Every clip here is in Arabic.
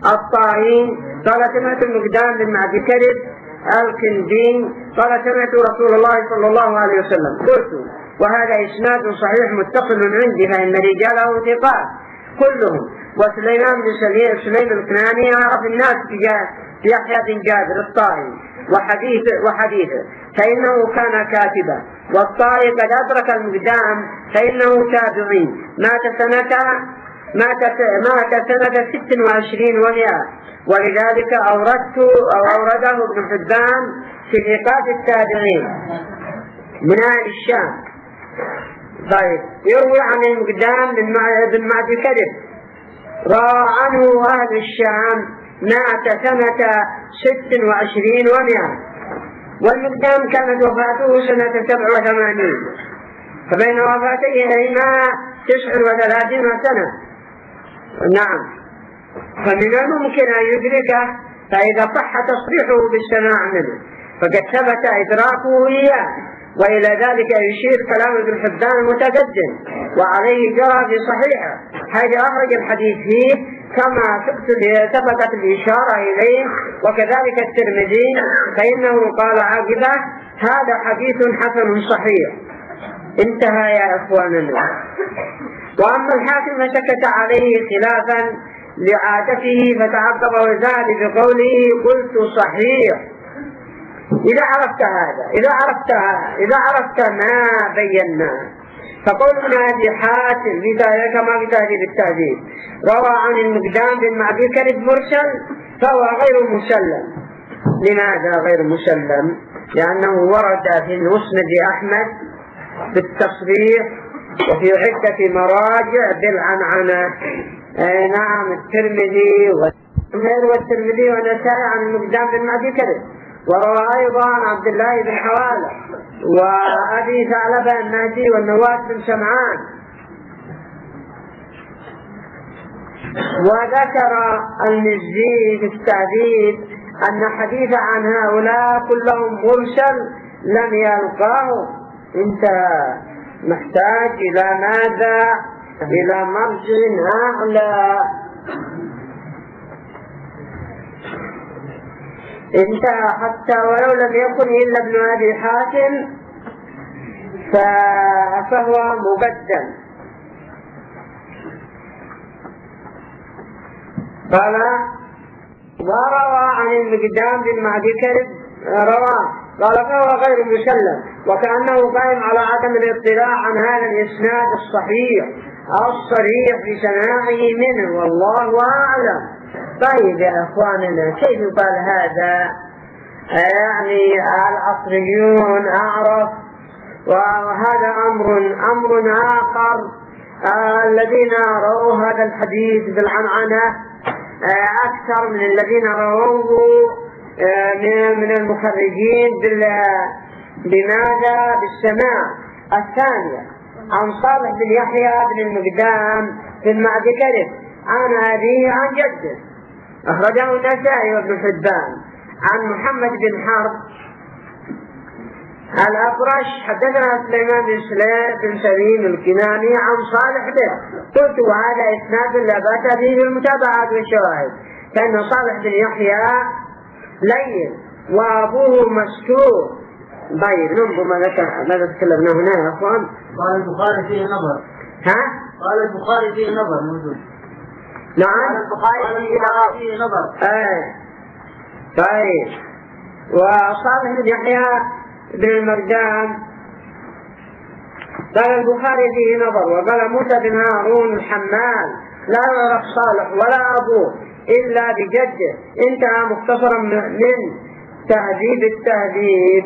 الطائي قال سمعت المقدام بن معدي كرب الكندي قال سمعت رسول الله صلى الله عليه وسلم. قلت وهذا إسناد صحيح متصل عندي فإن رجاله ثقات كلهم. وسليمان بن سليم الكناني أعرف الناس بيحيى بن جابر الطائي وحديثه فإنه كان كاتبا. والطائي قد أدرك المقدام فإنه تابعي مات سنة 26 و100. ولذلك أورده ابن حبان في ثقات التابعين من أهل الشام. طيب يروي عن المقدام بن معدي كرب روى عنه أهل الشام مات سنة 26 و100. والمقدام كانت وفاته سنة 87 فبين وفاتيهما 39 سنة. نعم فمن الممكن أن يدركه فإذا صح تصريحه بالسماع منه فقد ثبت إدراكه إياه. وإلى ذلك يشير كلام ابن حبان المتقدم وعليه جرى في صحيحه حيث أخرج الحديث فيه كما سبقت الإشارة إليه. وكذلك الترمذي فإنه قال عاقبه هذا حديث حسن صحيح. انتهى يا إخواننا. وأما الحاكم فسكت عليه خلافا لعادته فتعقب وزاد بقوله قلت صحيح. إذا عرفت هذا إذا عرفت ما بيناه فقول ابن أبي حاتم كما في تهذيب التهذيب روى عن المقدام بن معدي كرب مرسل فهو غير مسلم. لماذا غير مسلم؟ لأنه ورد في مسند أحمد بالتصريح وفي عدة مراجع بالعنعنة. نعم الترمذي والترمذي والنسائي عن المقدام بن معدي كرب. وروى أيضا عن عبد الله بن حوالة وأبي ثعلبة النهدي والنواس بن سمعان. وذكر المزي في التهذيب أن حديث عن هؤلاء كلهم مرسل لم يلقاه. انت محتاج إلى ماذا؟ إلى مرجع أعلى. انتهى حتى ولو لم يكن إلا ابن أبي حاتم فهو مقدم. قال وروى عن المقدام بن معدي كرب قال فهو غير مسلم وكأنه قائم على عدم الاطلاع عن هذا الإسناد الصحيح الصريح بسماعه منه والله أعلم. طيب يا أخواننا كيف يقال هذا؟ يعني العصريون أعرف وهذا أمر آخر. الذين رأوا هذا الحديث بالعنعنة أكثر من الذين رأوه من المخرجين بماذا؟ بالسماع. الثانية عن صالح بن يحيى بن المقدام بن معدي كرب عن أبيه عن جده أخرجه النسائي وابن حبان عن محمد بن حرب الأبرش حدثنا سليمان بن سليم الكناني عن صالح به. قلت وهذا إسناد لا بأس به بالمتابعات والشواهد فإن صالح بن يحيى لين وأبوه مستور. طيب ننظر ماذا تكلمنا هنا يا أخوان. قال البخاري فيه نظر. قال البخاري فيه نظر موجود. نعم البخاري فيه نظر. طيب وصالح بن يحيى بن المردان قال البخاري فيه نظر. وقال موسى بن هارون الحمال لا يعرف صالح ولا أبوه إلا بجده. انتهى مختصرا من تهذيب التهذيب.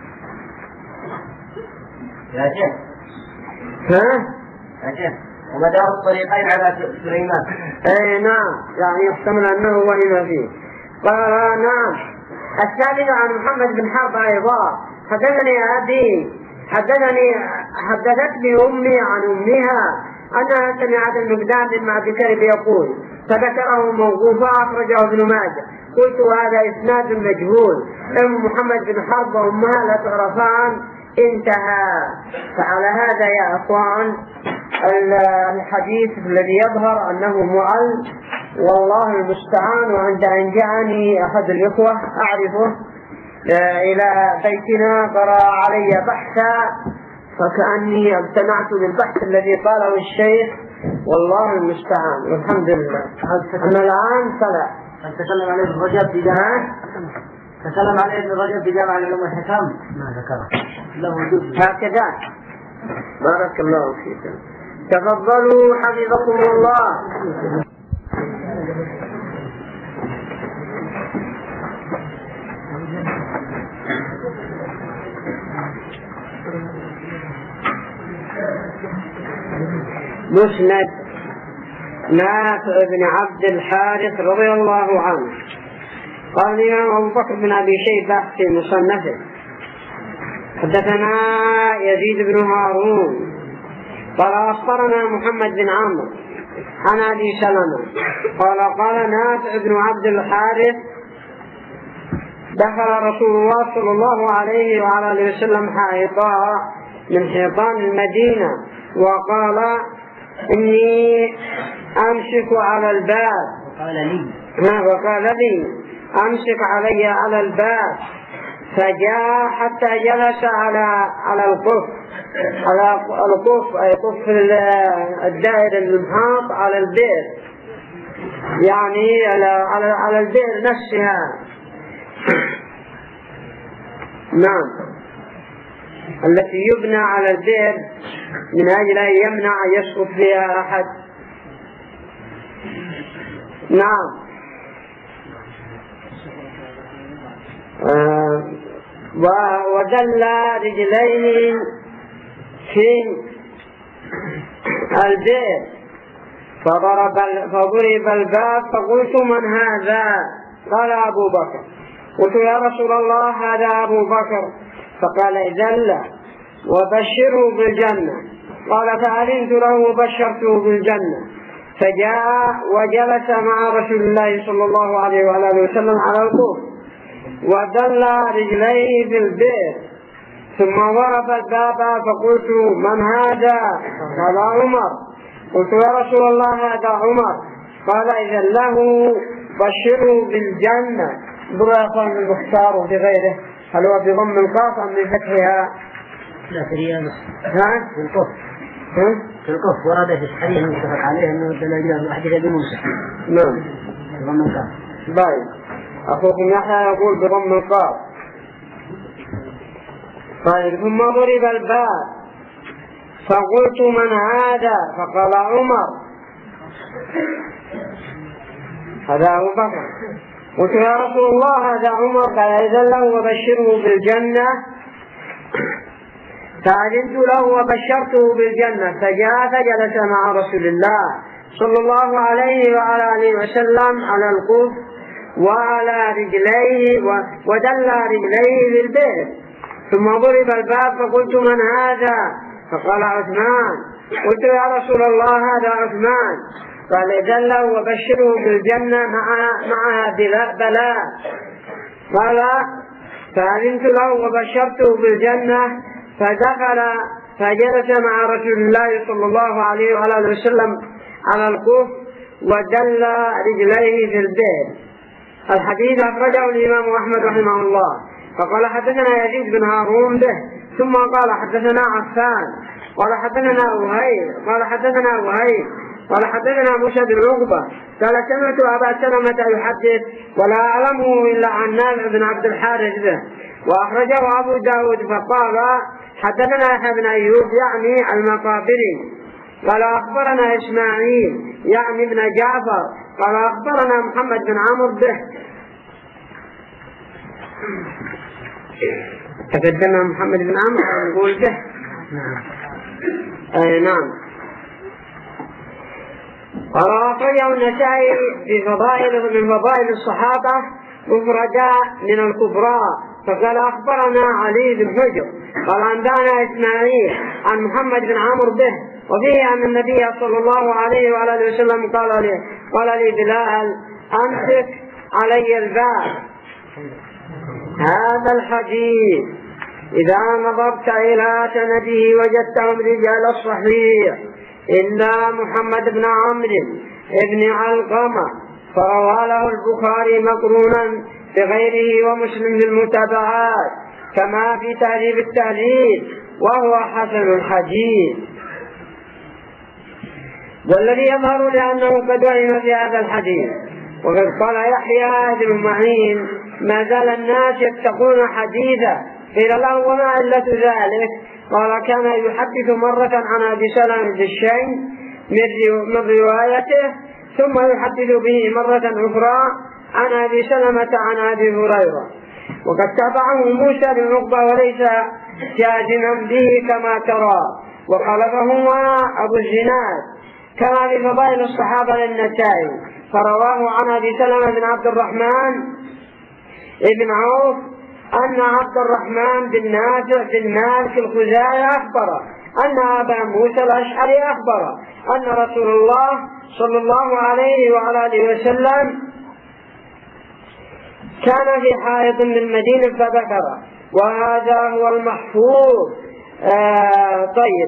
يا شيخ يا شيخ ومدار الطريقين على سليمان. نعم يعني يحتمل أنه وهم فيه. قال نعم. الثالث عن محمد بن حرب أيضا حدثني أبي حدثتني أمي عن أمها أنها سمعت المقدام بن معدي كرب يقول فذكره موقوفا أخرجه ابن ماجه. قلت هذا إسناد مجهول. أم محمد بن حرب وأمها لا تعرفان. انتهى. فعلى هذا يا أخوان الحديث الذي يظهر أنه مؤل والله المستعان. وعند أن جاءني أحد الإخوة أعرفه إلى بيتنا قرأ علي بحثا فكأني ابتنعت بالبحث الذي قاله الشيخ، والله المستعان والحمد لله. أما الآن فلا. تكلم عليه ابن رجب في جامعة تكلم عليه ابن رجب في جامعة العلوم والحكام ما ذكره له وجود هكذا. بارك الله فيكم. تفضلوا حفظكم الله. مسند نافع بن عبد الحارث رضي الله عنه قال الإمام أبو بكر بن أبي شيبة في مصنفه حدثنا يزيد بن هارون قال أخبرنا محمد بن عمرو عن أبي سلمة قال نافع بن عبد الحارث دخل رسول الله صلى الله عليه وعلى آله وسلم حائطا من حيطان المدينة وقال إني أمسك على الباب. وقال لي أمسك علي على الباب، فجاء حتى جلس على القف، أي قف الدائر المحاط على البئر، يعني على البئر نفسها. نعم، التي يبنى على البئر من أجل أن يمنع يسقط فيها أحد. نعم. ودل رجليه في البئر فضرب الباب فقلت من هذا؟ قال أبو بكر. قلت يا رسول الله هذا أبو بكر. فقال إذن لا وبشره بالجنة. قال فأذنت له وبشرته بالجنة، فجاء وجلس مع رسول الله صلى الله عليه وآله وسلم على القف ودل رجليه في البئر، ثم ضرب الباب فقلت من هذا؟ قال عمر. قلت يا رسول الله هذا عمر. قال إذن له بشره بالجنة. برا من المختار وبغيره، هل هو بضم القاف أم بفتحها؟ لا في رياض في القف في القف ورد في الحديث المتفق عليه أنه دل حديث أبي موسى. نعم بضم القاف. طيب أخوكم يحيى يقول بضم القاف. طيب ثم ضرب الباب فقلت من هذا؟ فقال عمر. هذا أبو بكر. قلت يا رسول الله هذا عمر. قال إذن له وبشره بالجنة. فأذنت له وبشرته بالجنة، فجاء فجلس مع رسول الله صلى الله عليه وعلى آله وسلم على القف وعلى رجليه ودل رجليه بالبئر، ثم ضرب الباب فقلت من هذا؟ فقال عثمان. قلت يا رسول الله هذا عثمان. قال إذن له وبشره بالجنة معها بلاء. قال فأذنت له وبشرته بالجنة، فدخل فجلس مع رسول الله صلى الله عليه وآله وسلم على القف ودل رجليه في البئر. الحديث أخرجه الإمام أحمد رحمه الله. فقال حدثنا يزيد بن هارون به، ثم قال حدثنا عفان قال حدثنا وهيب قال حدثنا وهيب قال حدثنا موسى بن عقبة قال سمعت أبا سلمة يحدث ولا أعلمه إلا عن نافع بن عبد الحارث به. وأخرجه أبو داود فقال حدثنا يحيى بن أيوب يعني المقابري قال أخبرنا إسماعيل يعني ابن جعفر قال أخبرنا محمد بن عمرو به. تقدم محمد بن عمرو يقول به. نعم. قال أخرجه النسائي في من فضائل الصحابة مفردا من الكبرى. فقال أخبرنا علي بن حجر قال أنبأنا إسماعيل عن محمد بن عمرو به، وفيه أن النبي صلى الله عليه وآله وسلم قال لي بلال أمسك علي الباب. هذا الحديث إذا نظرت إلى سنده وجدتهم رجال الصحيح إلا محمد بن عمرو بن علقمة فروى له البخاري مقرونا بغيره ومسلم بالمتابعات كما في تهذيب التهذيب، وهو حسن الحديث. والذي يظهر لأنه قد وهم في هذا الحديث. وقد قال يحيى بن معين: ما زال الناس يتقون حديثا. قيل له: وما علة ذلك؟ قال: كان يحدث مرة عن أبي سلمة بالشيء من روايته، ثم يحدث به مرة أخرى عن أبي سلمة عن أبي هريرة. وقد تابعه موسى بن عقبة وليس جازما به كما ترى، وخالفه أبو الزناد كما في فضائل الصحابة للنسائي، فرواه عن أبي سلمة بن عبد الرحمن بن عوف أن عبد الرحمن بن نافع بن مالك الخزاعي أخبر أن أبا موسى الأشعري أخبر أن رسول الله صلى الله عليه وعلى آله وسلم كان في حائط بالمدينة فذكر، وهذا هو المحفوظ. طيب،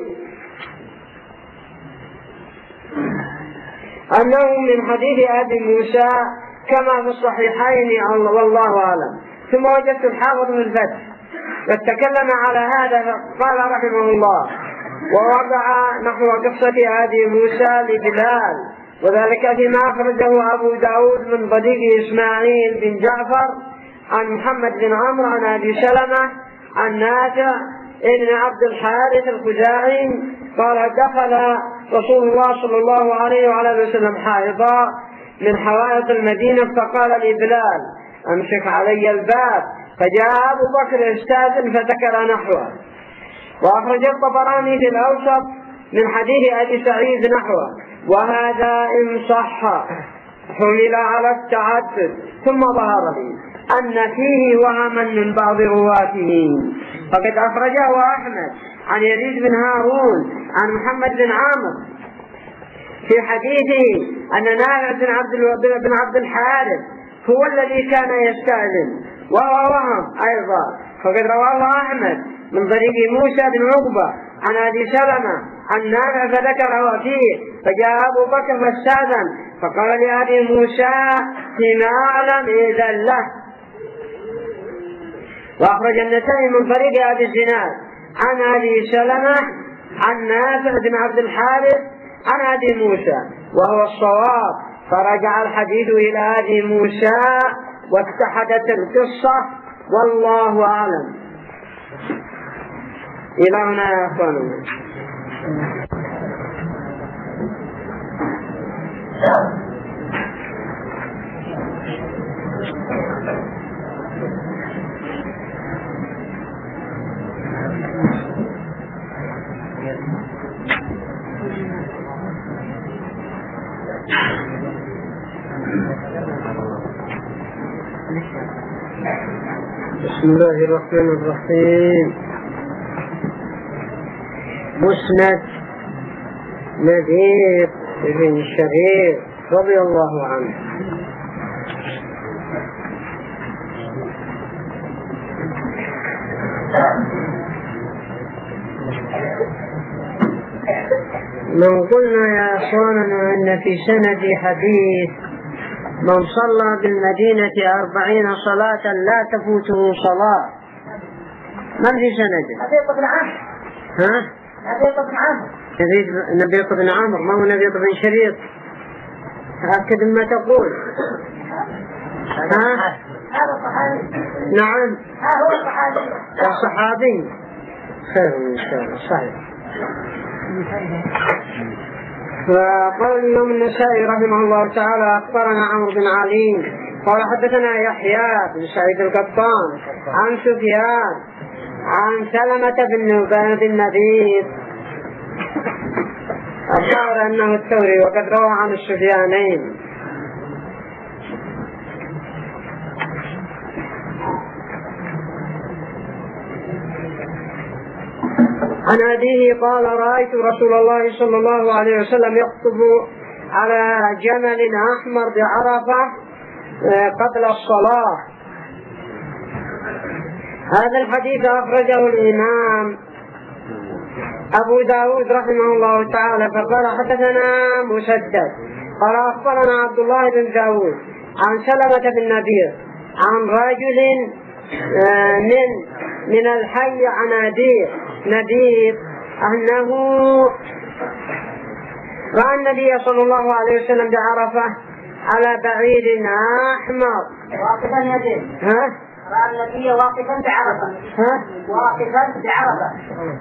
أنه من حديث أبي موسى كما في الصحيحين والله أعلم. ثم وجدت الحافظ من الفتح قد تكلم على هذا، قال رحمه الله: ووضع نحو قصة أبي موسى لبلال، وذلك فيما أخرجه أبو داود من طريق إسماعيل بن جعفر عن محمد بن عمرو عن أبي سلمة عن نافع ابن عبد الحارث الخزاعي قال: دخل رسول الله صلى الله عليه وعلى وسلم حائطا من حوائط المدينة، فقال لبلال: أمسك علي الباب. فجاء أبو بكر يستأذن فذكر نحوه. وأخرج الطبراني في الأوسط من حديث أبي سعيد نحوه، وهذا إن صح حمل على التعدد. ثم ظهر لي أن فيه وهما من بعض رواته، فقد أخرجه أحمد عن يزيد بن هارون عن محمد بن عامر في حديثه أن نافع بن عبد الحارث هو الذي كان يستأذن، وهو وهم أيضا. فقد رواه أحمد من طريق موسى بن عقبة عن أبي سلمة عن نافع فذكره فيه. فجاء أبو بكر فاستأذن، فقال لأبي موسى: فيما أعلم إذن له. وأخرج النسائي من طريق أبي الزناد عن أبي سلمة عن نافع بن عبد الحارث عن أبي موسى، وهو الصواب. فرجع الحديث إلى أبي موسى واتحدت القصة، والله أعلم. إلى هنا يا أخواننا. بسم الله الرحمن الرحيم. مسند نذير بن شرير رضي الله عنه. لو قلنا يا أخواننا أن في سند حديث: من صلى بالمدينة 40 صلاة لا تفوته صلاة، من في سنده؟ نبيط بن عمرو. ها؟ نبيط بن عمرو. نبيط بن عمرو، ما هو نبيط بن شريط. أكد ما تقول. ها؟ هذا الصحابي. نعم. هو الصحابي. الصحابي. خير إن شاء الله. صحيح. فقال الإمام النسائي رحمه الله تعالى: أخبرنا عمرو بن علي قال حدثنا يحيى بن سعيد القطان عن سفيان عن سلمة بن النبيذ الظاهر أنه الثوري، وقد روى عن السفيانين. عن أبيه قال: رأيت رسول الله صلى الله عليه وسلم يخطب على جمل أحمر بعرفة قبل الصلاة. هذا الحديث أخرجه الإمام أبو داود رحمه الله تعالى، فقال: حدثنا مسدد قال أخبرنا عبد الله بن داود عن سلمة بن نبير عن رجل من الحي عن نبير أنه رأى النبي صلى الله عليه وسلم بعرفة على بعير أحمر واقفا يدين. رأى النبي واقفا بعرفة. واقفا بعرفة.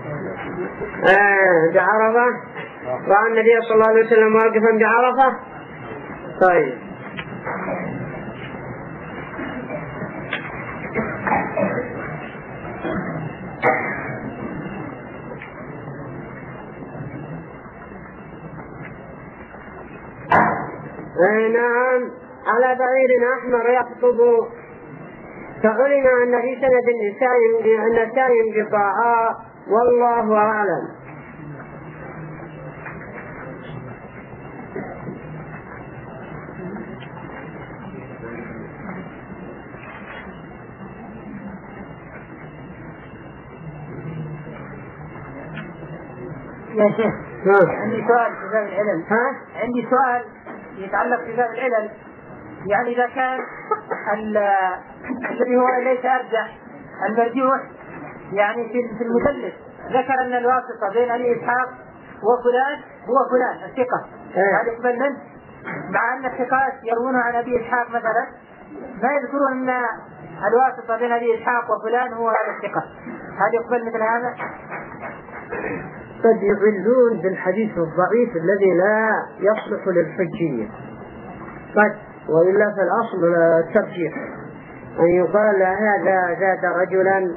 بعرفة. رأى النبي صلى الله عليه وسلم واقفا بعرفة. طيب. نعم على بعير أحمر يخطب، فعلم أن في سند النساء انقطاعا والله أعلم. يا شيخ عندي سؤال في باب العلل. عندي سؤال يتعلق في باب العلل. يعني إذا كان الذي هو ليس أرجح المرجوح يعني في المدلس ذكر أن الواسطة بين أبي إسحاق وفلان هو فلان الثقة، هذا يقبل منه، مع أن الثقات يروون عن أبي إسحاق مثلا ما يذكرون أن الواسطة بين أبي إسحاق وفلان هو هذا الثقة، هذا يقبل مثل هذا؟ قد يضلون بالحديث الضعيف الذي لا يصلح للحجية قد، وإلا في الأصل الترجيح أن يقال هذا زاد رجلا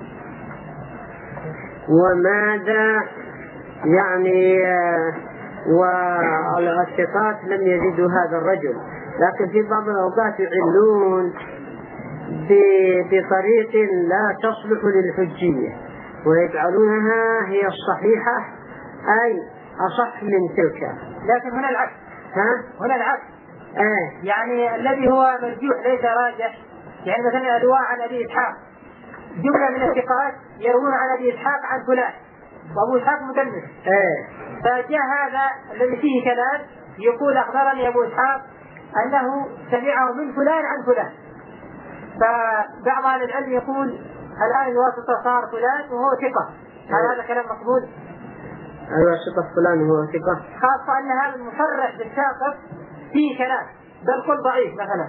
وماذا يعني والثقات لم يزيدوا هذا الرجل، لكن في بعض الأوقات يعلون بطريق لا تصلح للحجية ويجعلونها هي الصحيحة أي أصح من تلك. لكن هنا العكس. هنا العكس. يعني الذي هو مرجوح ليس راجح، يعني مثلا الأدواء عن أبي إسحاق جملة من الثقات يروون عن أبي إسحاق عن فلان وأبو إسحاق مدلس. فجاء هذا الذي فيه كلام يقول أخبرني أبو إسحاق أنه سمعه من فلان عن فلان، فبعض أهل العلم يقول الآن الواسطة صار فلان وهو ثقة، هل هذا كلام مقبول؟ الواسطة فلان وهو ثقة، خاصة أن هذا المصرح بالساقط فيه كلام بل قل ضعيف مثلا.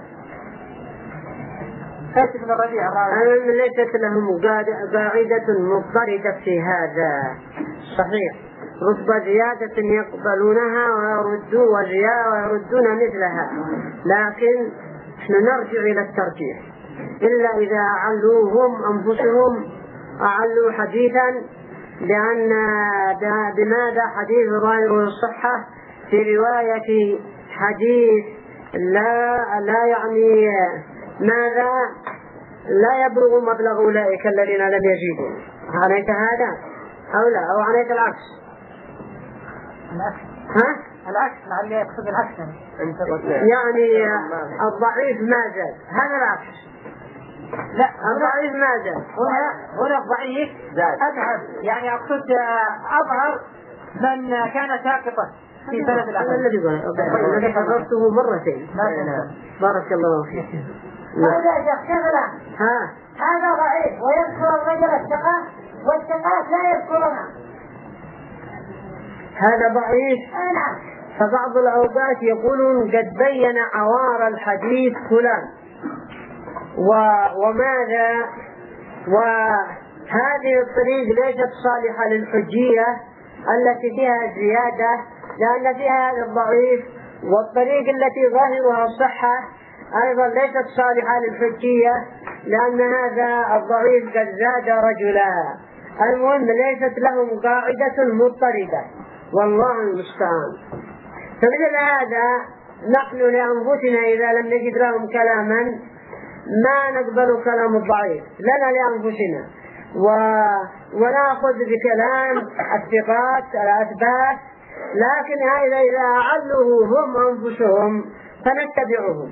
من الربيع ليست لهم قاعدة مضطردة في هذا صحيح، رتبة زيادة يقبلونها ويردون مثلها، لكن نرجع إلى الترجيح إلا إذا أعلوهم أنفسهم أعلوا حديثا لأن بماذا حديث ظاهر الصحة في رواية حديث لا يعني ماذا لا يبلغ مبلغ أولئك الذين لم يجيبوا. عنيت هذا أو لا أو عنيت العكس؟ العكس مع اللي يقصد العكس يعني الضعيف ما زاد، هذا العكس. لا الضعيف ما زاد، هنا الضعيف أذهب، يعني أقصد أظهر من كان ساقطا في سنة الأخير. الذي حضرته مرتين. بارك الله فيك. هذا ضعيف ويذكر الرجل الثقة والثقات لا يذكرنا. هذا ضعيف. فبعض الأوقات يقولون قد بين عوار الحديث فلان وماذا، وهذه الطريق ليست صالحة للحجية التي فيها زيادة لأن فيها هذا الضعيف، والطريق التي ظاهرها الصحة أيضا ليست صالحة للحجية لأن هذا الضعيف قد زاد رجلا. المهم ليست لهم قاعدة مضطردة والله المستعان. فمثل هذا نحن لأنفسنا إذا لم نجد لهم كلاما ما نقبل كلام الضعيف لنا لأنفسنا ونأخذ بكلام الثقات الأثبات، لكن إذا أعلوه هم أنفسهم فنتبعهم.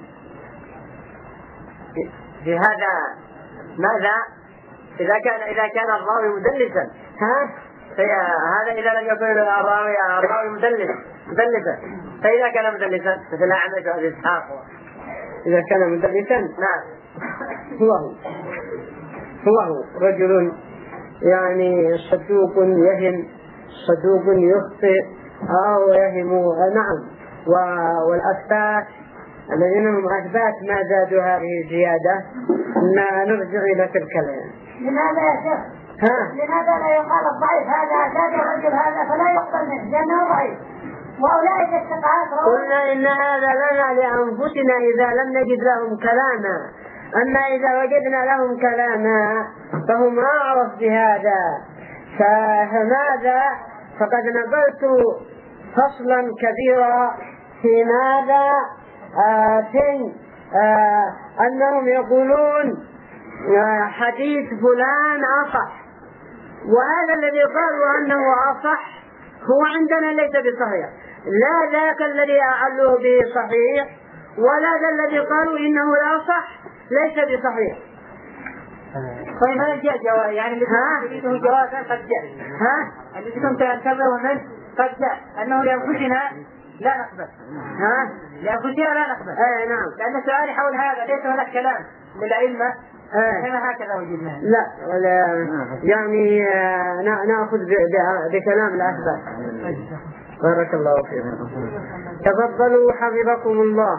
في هذا ماذا إذا كان الراوي مدلسا؟ هذا إذا لم يكن الراوي مدلسا فإذا كان مدلسا مثل أعمش وأبي إسحاق إذا كان مدلسا نعم هو رجل يعني صدوق يهم صدوق يخطئ أو يهم نعم. والأثبات الذين هم أثبات ما زادوا هذه الزيادة نرجع إلى تلك الكلام. لماذا يا شيخ؟ لماذا لا يقال الضعيف هذا زاد الرجل هذا فلا يقبل منه لأنه ضعيف وأولئك الثقات؟ قلنا إن هذا لنا لأنفسنا إذا لم نجد لهم كلاما، أما إذا وجدنا لهم كلاما فهم أعرف بهذا. فماذا فقد نقلت فصلا كبيرا في ماذا في أنهم يقولون حديث فلان أصح، وهذا الذي قالوا أنه أصح هو عندنا ليس بصحيح، لا ذاك الذي أعلوه به صحيح ولا ذا الذي قالوا إنه لا صح ليس بصحيح. طيب هذا جاء جواب يعني اللي تريده جوابا قد جاء اللي كنت أنتظره منه قد جاء أنه لأنفسنا لا نقبل لأنفسنا لا نقبل. نعم. لأن سؤالي حول هذا ليس هناك كلام للأئمة كما هكذا وجدناه. لا يعني نأخذ بكلام الأثبات. بارك الله فيكم. تفضلوا حفظكم الله.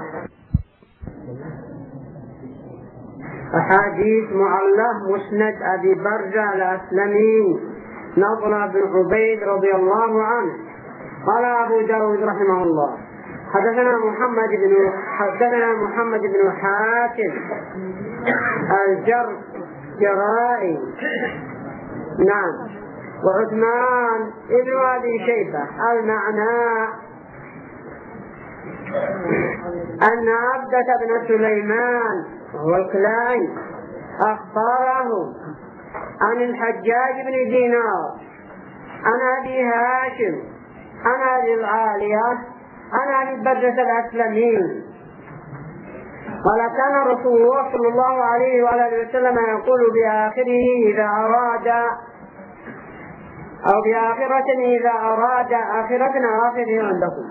أحاديث معلّة مسند أبي برزة الأسلمي نضر بن عبيد رضي الله عنه قال أبو داود رحمه الله حدثنا محمد بن حاتم الجرائي نعم وعثمان ابن أبي شيبة المعنى أن عبدة بن سليمان وهو الكلاعي أخبره عن الحجاج بن دينار عن أبي هاشم عن أبي العالية عن أبي برزة الأسلمي قال كان رسول الله صلى الله عليه وآله وسلم يقول بآخره إذا أراد أو بآخرة إذا أراد آخرتنا آخره عندكم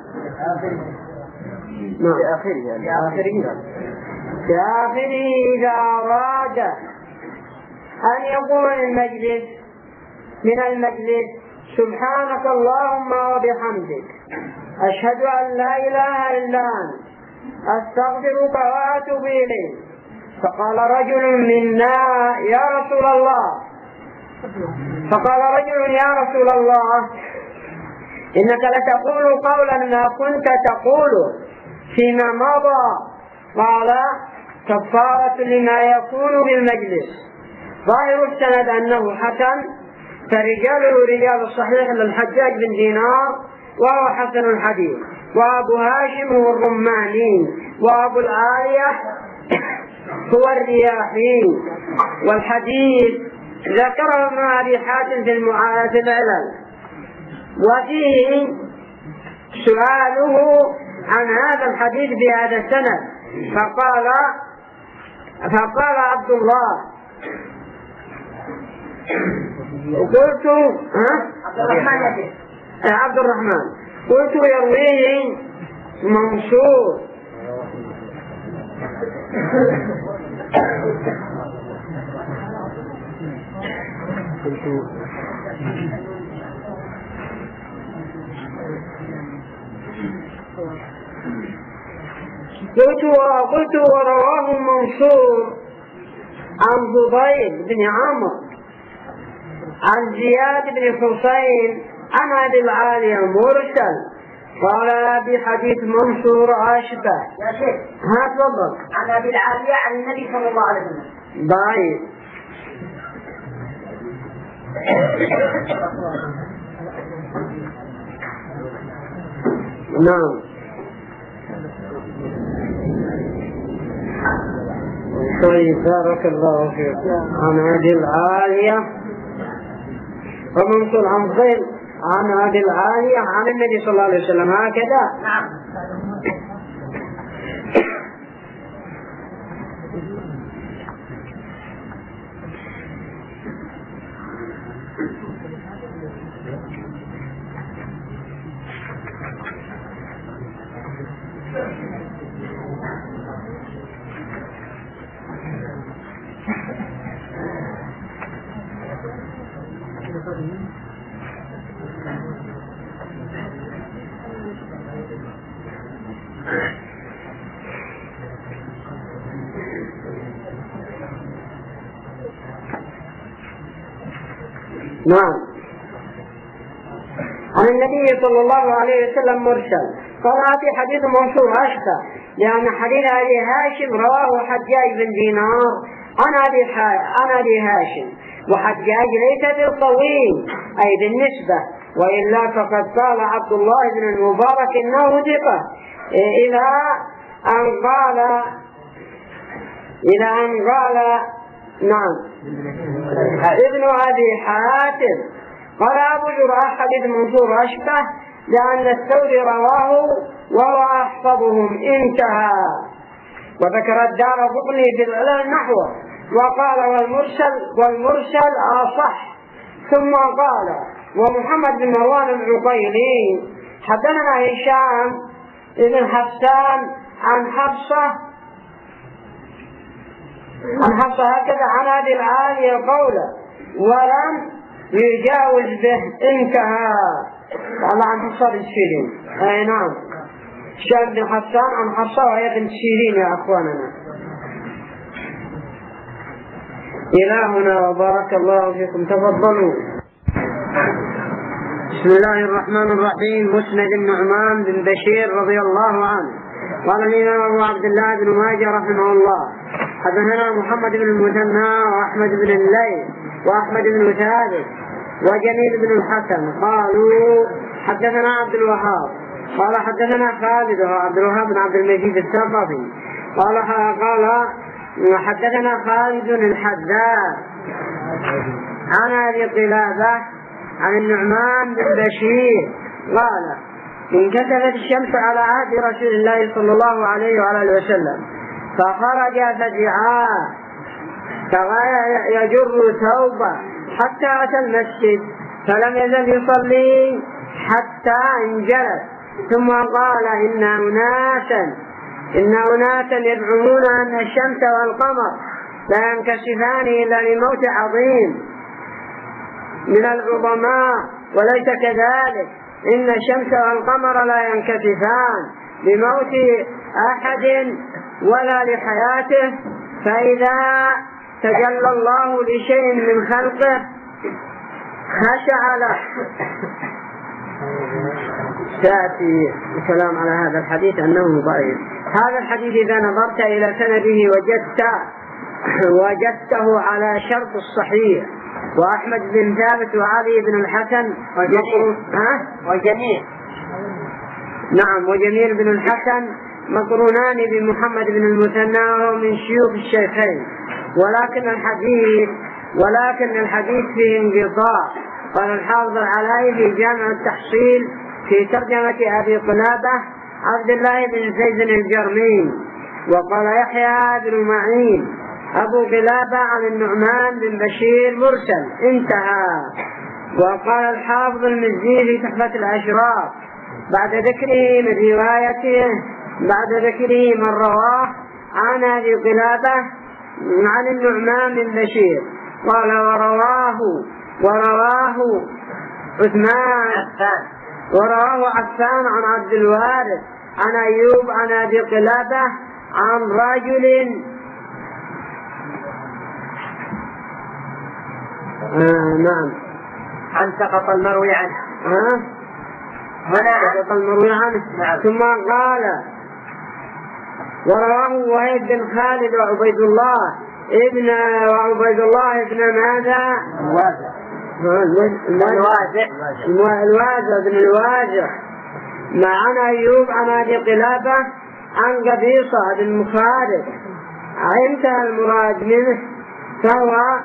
بآخره إذا أراد أن يقول المجلس من المجلس سبحانك اللهم وبحمدك أشهد أن لا إله إلا أنت أستغفرك وأتوب إليك. فقال رجل منا يا رسول الله إنك لتقول قولا ما كنت تقول فيما مضى. قال كفارة لما يكون بالمجلس. ظاهر السند أنه حسن فرجاله رجال الصحيح للحجاج بن دينار وهو حسن الحديث، وأبو هاشم هو الرماني، وأبو العالية هو الرياحي. والحديث ذكره ابن أبي حاتم في العلل وفيه سؤاله عن هذا الحديث بهذا السند. فقال عبد الله قلت عبد الرحمن قلت يرويه منصور قلت ورواه منصور عن فضيل بن عمرو عن زياد بن حسين عن أبي العالية مرسل. قال بحديث منصور أشبه. يا شيخ تفضل. عن أبي العالية عن النبي صلى الله عليه وسلم. ضعيف. نعم. طيب بارك الله فيك. عن أبي العالية ومنصور عن ضيل عن أبي العالية عن النبي صلى الله عليه وسلم هكذا. نعم. نعم. عن النبي صلى الله عليه وسلم مرسل. قال في حديث منصور أشبه، لأن حديث أبي هاشم رواه حجاج بن دينار عن أبي هاشم، وحجاج ليس بالطويل أي بالنسبة، وإلا فقد قال عبد الله بن المبارك إنه ثقة، إلى أن قال نعم ابن أبي حاتم قال أبو جرأة حديث منصور أشبه، لأن الثوري رواه وهو أحفظهم، انتهى. وذكر الدارقطني في العلل نحوه، وقال والمرسل أصح. ثم قال ومحمد بن مروان العقيلي حدثنا هشام بن حسان عن حفصة هكذا عن أبي العالي قوله ولم يجاوز به، انتهى. قال عن حفصة بن سيرين. أي نعم، هشام بن حسان عن حفصة وهي بن سيرين يا أخواننا. إلهنا وبارك الله فيكم، تفضلوا. بسم الله الرحمن الرحيم. مسند النعمان بن بشير رضي الله عنه قال الإمام أبو عبد الله بن ماجه رحمه الله حدثنا محمد بن المثنى وأحمد بن الليث وأحمد بن ثابت وجميل بن الحسن قالوا حدثنا عبد الوهاب قال حدثنا خالد وعبد الوهاب بن عبد المجيد الثقفي قال حدثنا خالد الحذاء عن أبي قلابة عن النعمان بن بشير قال انكسفت الشمس على عهد رسول الله صلى الله عليه وعلى وسلم، فخرج فزعا يجر ثوبه حتى أتى المسجد، فلم يزل يصلي حتى انجلس، ثم قال إن أناسا يدعون أن الشمس والقمر لا ينكشفان إلا لموت عظيم من العظماء، وليس كذلك، إن الشمس والقمر لا ينكشفان لموت أحد ولا لحياته، فإذا تجلى الله لشيء من خلقه خشع له. سأتي الكلام على هذا الحديث أنه ضعيف. هذا الحديث إذا نظرت إلى سنده وجدته على شرط الصحيح، وأحمد بن ثابت وعلي بن الحسن وجميل بن الحسن مقرونان بمحمد بن المثنى وهو من شيوخ الشيخين، ولكن الحديث فيه انقطاع. قال الحافظ العلاء في جامع التحصيل في ترجمة أبي قلابة عبد الله بن زيد الجرمي، وقال يحيى بن معين أبو قلابة عن النعمان بن بشير مرسل، انتهى. وقال الحافظ المزي في تحفة الأشراف بعد ذكره من رواه عن أبي قلابة عن النعمان بن بشير قال ورواه عفان عن عبد الوارث عن أيوب عن أبي قلابة عن رجل نعم عن سقط المروي عنه سقط المروي عنه. ثم قال ورواه وهيب بن خالد وعبيد الله ابن ماذا الوازع بن الوازع عن أيوب عن أبي قلابة عن قبيصة بن مخارج، انتهى المراد منه. فهو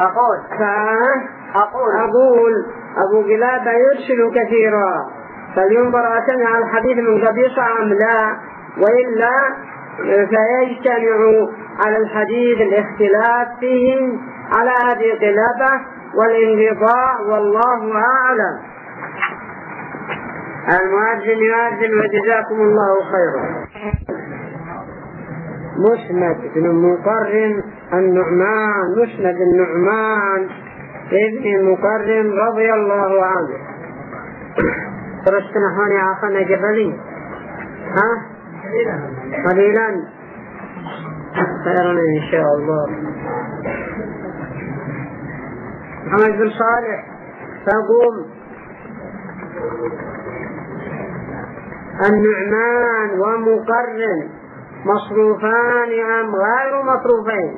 أقول أبو قلابة يرسل كثيرا، فلينظر أسمع الحديث من قبيصة أم لا، وإلا فيجتمع على الحديث الاختلاف فيه على أبي قلابة والانقطاع، والله أعلم. المؤذن يؤذن وجزاكم الله خيرا. مسند النعمان ابن مقرن رضي الله عنه. درستنا هون يا أخانا جبلي قليلا خيرا إن شاء الله. محمد بن صالح فقم. النعمان ومقرن مصروفان أم غير مصروفين؟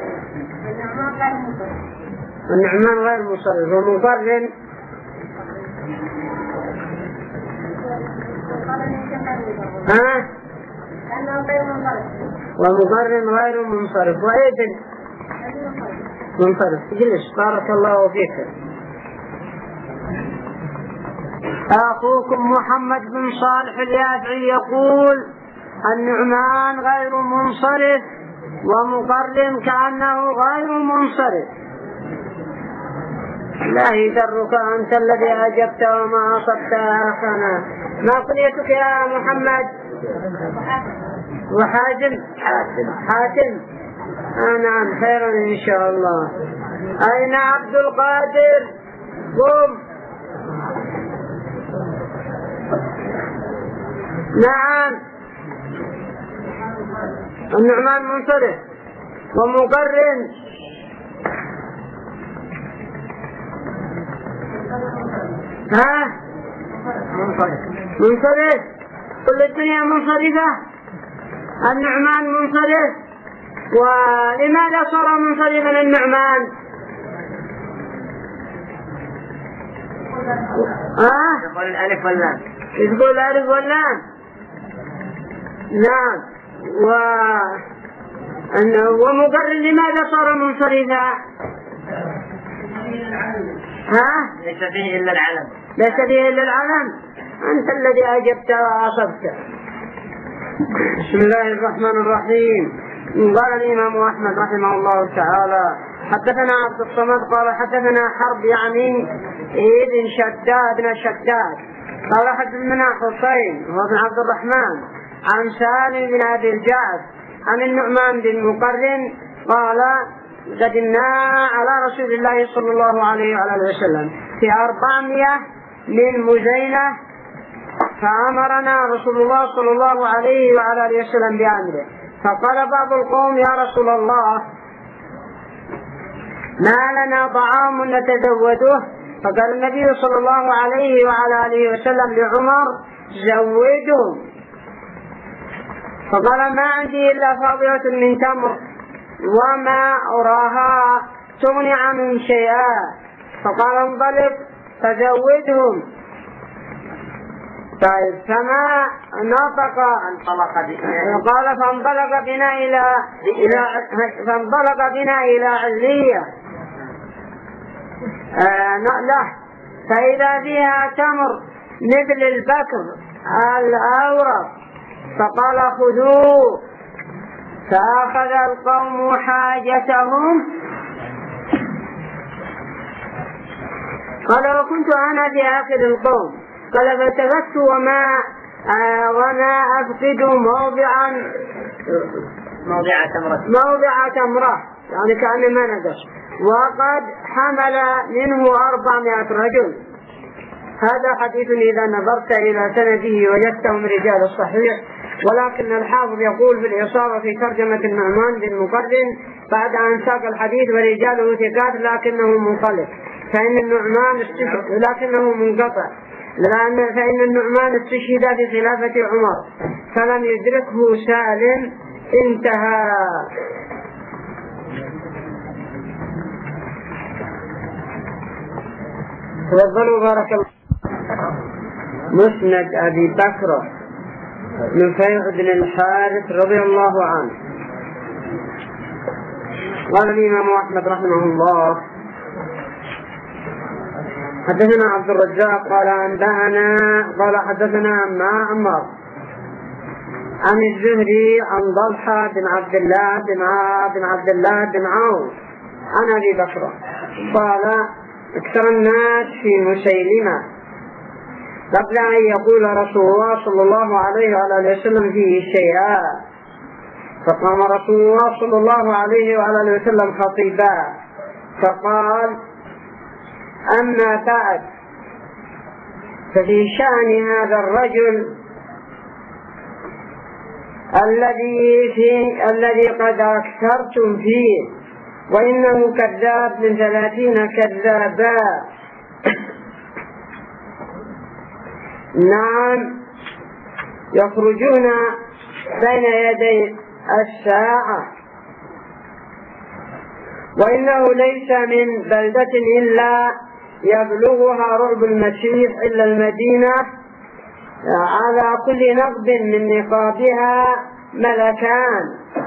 النعمان غير مصرف، ومقرن ومقرن غير منصرف. وإذن منصرف. اجلس بارك الله فيك. أخوكم محمد بن صالح اليافعي يقول النعمان غير منصرف ومقرن كأنه غير منصرف. لا يدرك أنت الذي أجبت وما أصبت يا أخانا. ما قضيتك يا محمد؟ وحاتم؟ حاتم. نعم خيرا إن شاء الله. أين عبد القادر؟ قم. نعم النعمان منصرف ومقرن منصرف. كل الدنيا منصرفة. النعمان منصرف. ولماذا صار منصرفا النعمان؟ يقول الألف واللام. يقول الألف واللام. نعم. ومقرن لماذا صار منصرفا؟ ليس فيه إلا العلم. ليس فيه إلا العلم. أنت الذي أجبت وأصبت. بسم الله الرحمن الرحيم. قال الإمام أحمد رحمه الله تعالى حدثنا عبد الصمد قال حدثنا حرب يعني ابن شداد بن شداد قال حدثنا حسين وابن عبد الرحمن عن سالم بن أبي الجعد عن النعمان بن مقرن قال قدمنا على رسول الله صلى الله عليه وعلى اله وسلم في 400 من مزينة فأمرنا رسول الله صلى الله عليه وعلى اله وسلم بأمره. فقال بعض القوم يا رسول الله ما لنا طعام نتزوده؟ فقال النبي صلى الله عليه وعلى اله وسلم لعمر زودهم. فقال ما عندي إلا فاضية من تمر وما أراها تغني عنهم شيئا. فقال انطلق فزودهم. طيب فما نطق قال فانطلق بنا إلى علية لا فإذا فيها تمر مثل البكر الأورق فقال خذوه. فأخذ القوم حاجتهم. قال وكنت أنا في آخر القوم. قال فالتفت وما أفقد موضع تمرة يعني كأن ما نقص. وقد حمل منه 400 رجل. هذا حديث إذا نظرت إلى سنده وجدته من رجال الصحيح. ولكن الحافظ يقول في الإصابة في ترجمة النعمان بن مقرن بعد أن ساق الحديث ورجاله ثقات لكنه منقلب فإن النعمان لكنه منقطع فإن النعمان استشهد في خلافة عمر فلم يدركه سالم. انتهى. تفضلوا بارك الله. مسند أبي بكر نفيع بن الحارث رضي الله عنه. قال الإمام أحمد رحمه الله حدثنا عبد الرزاق قال أنبأنا قال حدثنا معمر عن الزهري عن ضلحة بن عبد الله بن عوف عن أبي بكر قال اكثر الناس في مسيلمة قبل أن يقول رسول الله صلى الله عليه وعلى وسلم فيه شيئا. فقام رسول الله صلى الله عليه وعلى وسلم خطيبا فقال أما بعد ففي شأن هذا الرجل الذي قد أكثرتم فيه وإنه كذاب من 30 كذابا نعم يخرجون بين يدي الساعة، وإنه ليس من بلدة إلا يبلغها رعب المسيح إلا المدينة على كل نقب من نقابها ملكان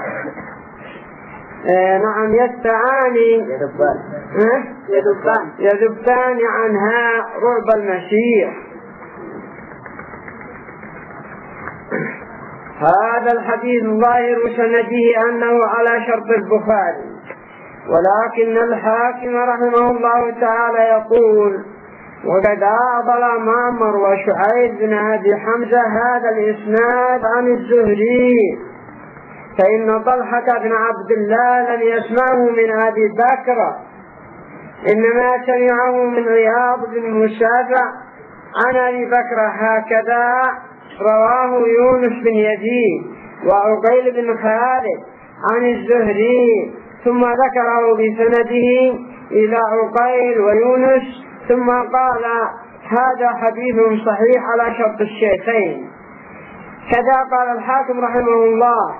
نعم يذبان عنها رعب المسيح. هذا الحديث ظاهر سنده أنه على شرط البخاري، ولكن الحاكم رحمه الله تعالى يقول: وقد أعضل معمر وشعيب بن أبي حمزة هذا الإسناد عن الزهري، فإن طلحة بن عبد الله لم يسمعه من أبي بكر، إنما سمعه من عياض بن مسافع عن أبي بكر، هكذا رواه يونس بن يزيد وعقيل بن خالد عن الزهري، ثم ذكره بسنده إلى عقيل ويونس، ثم قال: هذا حديث صحيح على شرط الشيخين. كذا قال الحاكم رحمه الله.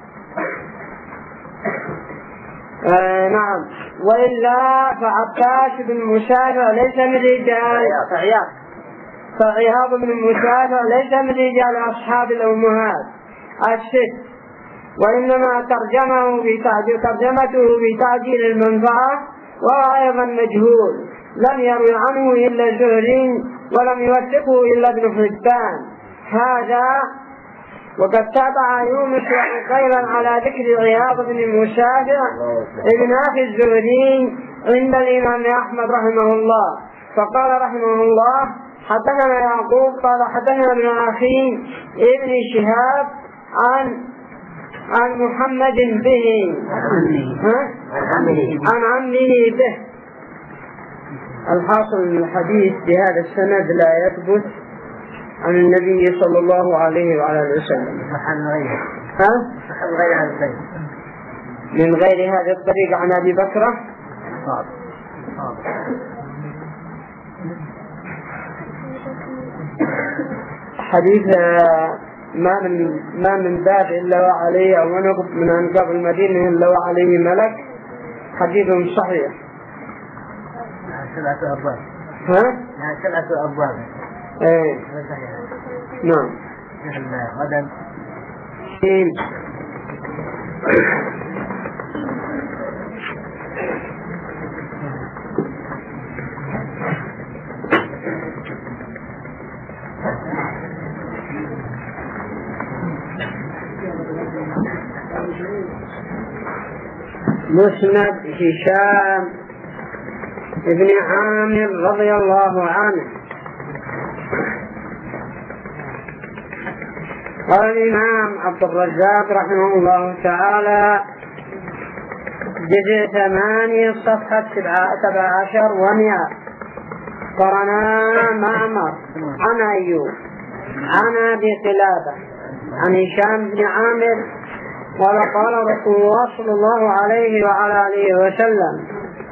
نعم. وإلا فعباس بن مسافع ليس من رجال فعياض بن مسافع ليس من رجال أصحاب الأمهات الست، وإنما ترجمته بتعجيل المنفعة، وهو أيضا مجهول، لم يروي عنه إلا الزهري ولم يوثقه إلا ابن حبان. هذا وقد تابع يونس وعقيلا على ذكر عياض بن مسافع ابن أخي الزهري عند الإمام أحمد رحمه الله، فقال رحمه الله: حدثنا يعقوب قال حدثنا ابن أخي ابن شهاب عن محمد به عن عمه به. الحاصل الحديث بهذا السند لا يثبت عن النبي صلى الله عليه وعلى اله وسلم من غير هذا الطريق عن أبي بكر. حديث ما من باب إلا وعليه أو نقب من أنقاب المدينة إلا وعليه ملك، حديث صحيح. 7 أبواب. 7 أبواب. إيه. نعم. غدا. مسند هشام ابن عامر رضي الله عنه. قال الإمام عبد الرزاق رحمه الله تعالى جزء 8 صفحة 17 و100: قرنا معمر عن أيوب عن أبي قلابة عن هشام بن عامر قال: قال رسول الله صلى الله عليه وعلى آله وسلم: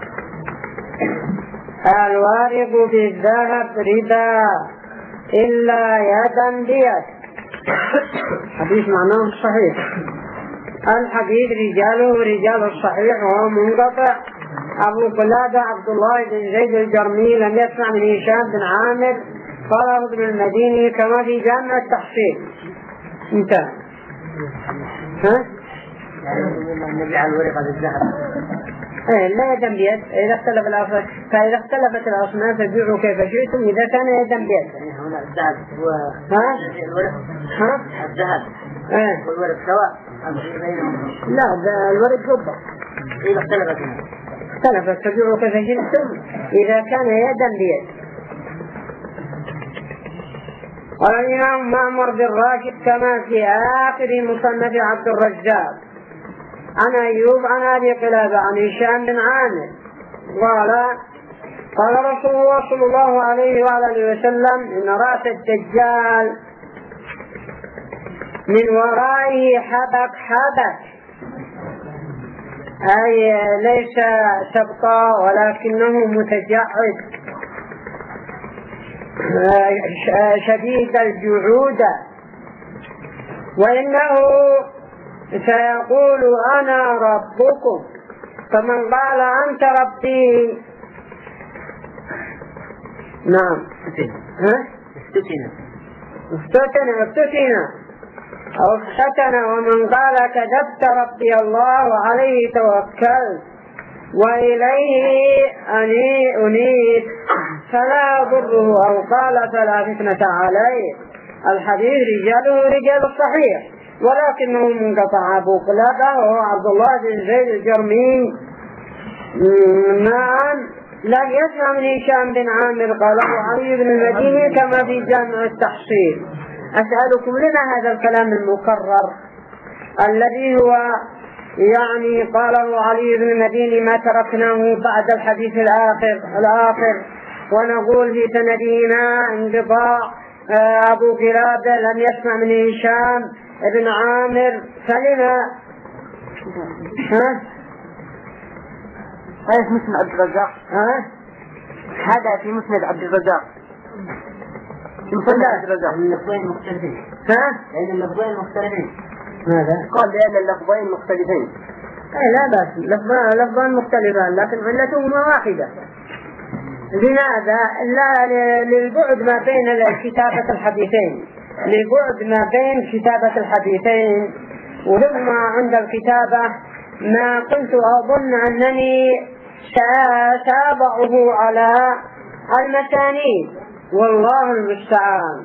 الوارق بالذهب ربا إلا يدا بيد. حديث معناه صحيح. الحديث رجاله رجال الصحيح وهو منقطع. أبو قلابة عبد الله بن زيد الجرمي لم يسمع من هشام بن عامر قال ابن المديني كما في جامع التحصيل. انتهى. نجعل الورقة بالذهب. لا يدا بيد. فإذا اختلفت الأصناف فبيعوا كيف شئتم إذا كان يدا بيد. هنا الذهب الذهب والورق سواء. لا الورق فضة. إذا اختلفت فبيعوا كيف شئتم إذا كان يدا بيد. قال الإمام معمر بن راشد كما في آخر مصنف عبد الرزاق عن أيوب عن أبي قلابة عن هشام بن عامر قال رسول الله صلى الله عليه وآله وسلم: إن رأس الدجال من ورائه حبك أي ليس سبطا ولكنه متجعد، شديد الجعود، وإنه سيقول أنا ربكم، فمن قال أنت ربي نعم افتتن أو افتتن، ومن قال كذبت ربي الله عليه توكلت وإليه أنيب فلا يضره، أو قال فلا فتنة عليه. الحديث رجاله رجال الصحيح، ولكنه منقطع. أبو قلابة وهو عبد الله بن زيد الجرمي لم يسمع من هشام بن عامر قاله علي بن المديني كما في جامع التحصيل. أسألكم لما هذا الكلام المكرر الذي هو يعني قاله علي بن المديني ما تركناه بعد الحديث الآخر ونقول في سندنا انقطاع أبو قلابة لم يسمع من هشام بن عامر، فلما هذا في مسند عبد الرزاق، هذا في مسند عبد الرزاق، اللفظين مختلفين. لأن اللفظين مختلفين. ماذا؟ قال لأن اللفظين مختلفين. لا بأس، لفظان مختلفان لكن علتهما واحدة. لماذا؟ لا للبعد ما بين كتابة الحديثين، لبعد ما بين كتابة الحديثين، ولما عند الكتابة ما كنت أظن أنني سأتابعه على المسانيد، والله المستعان.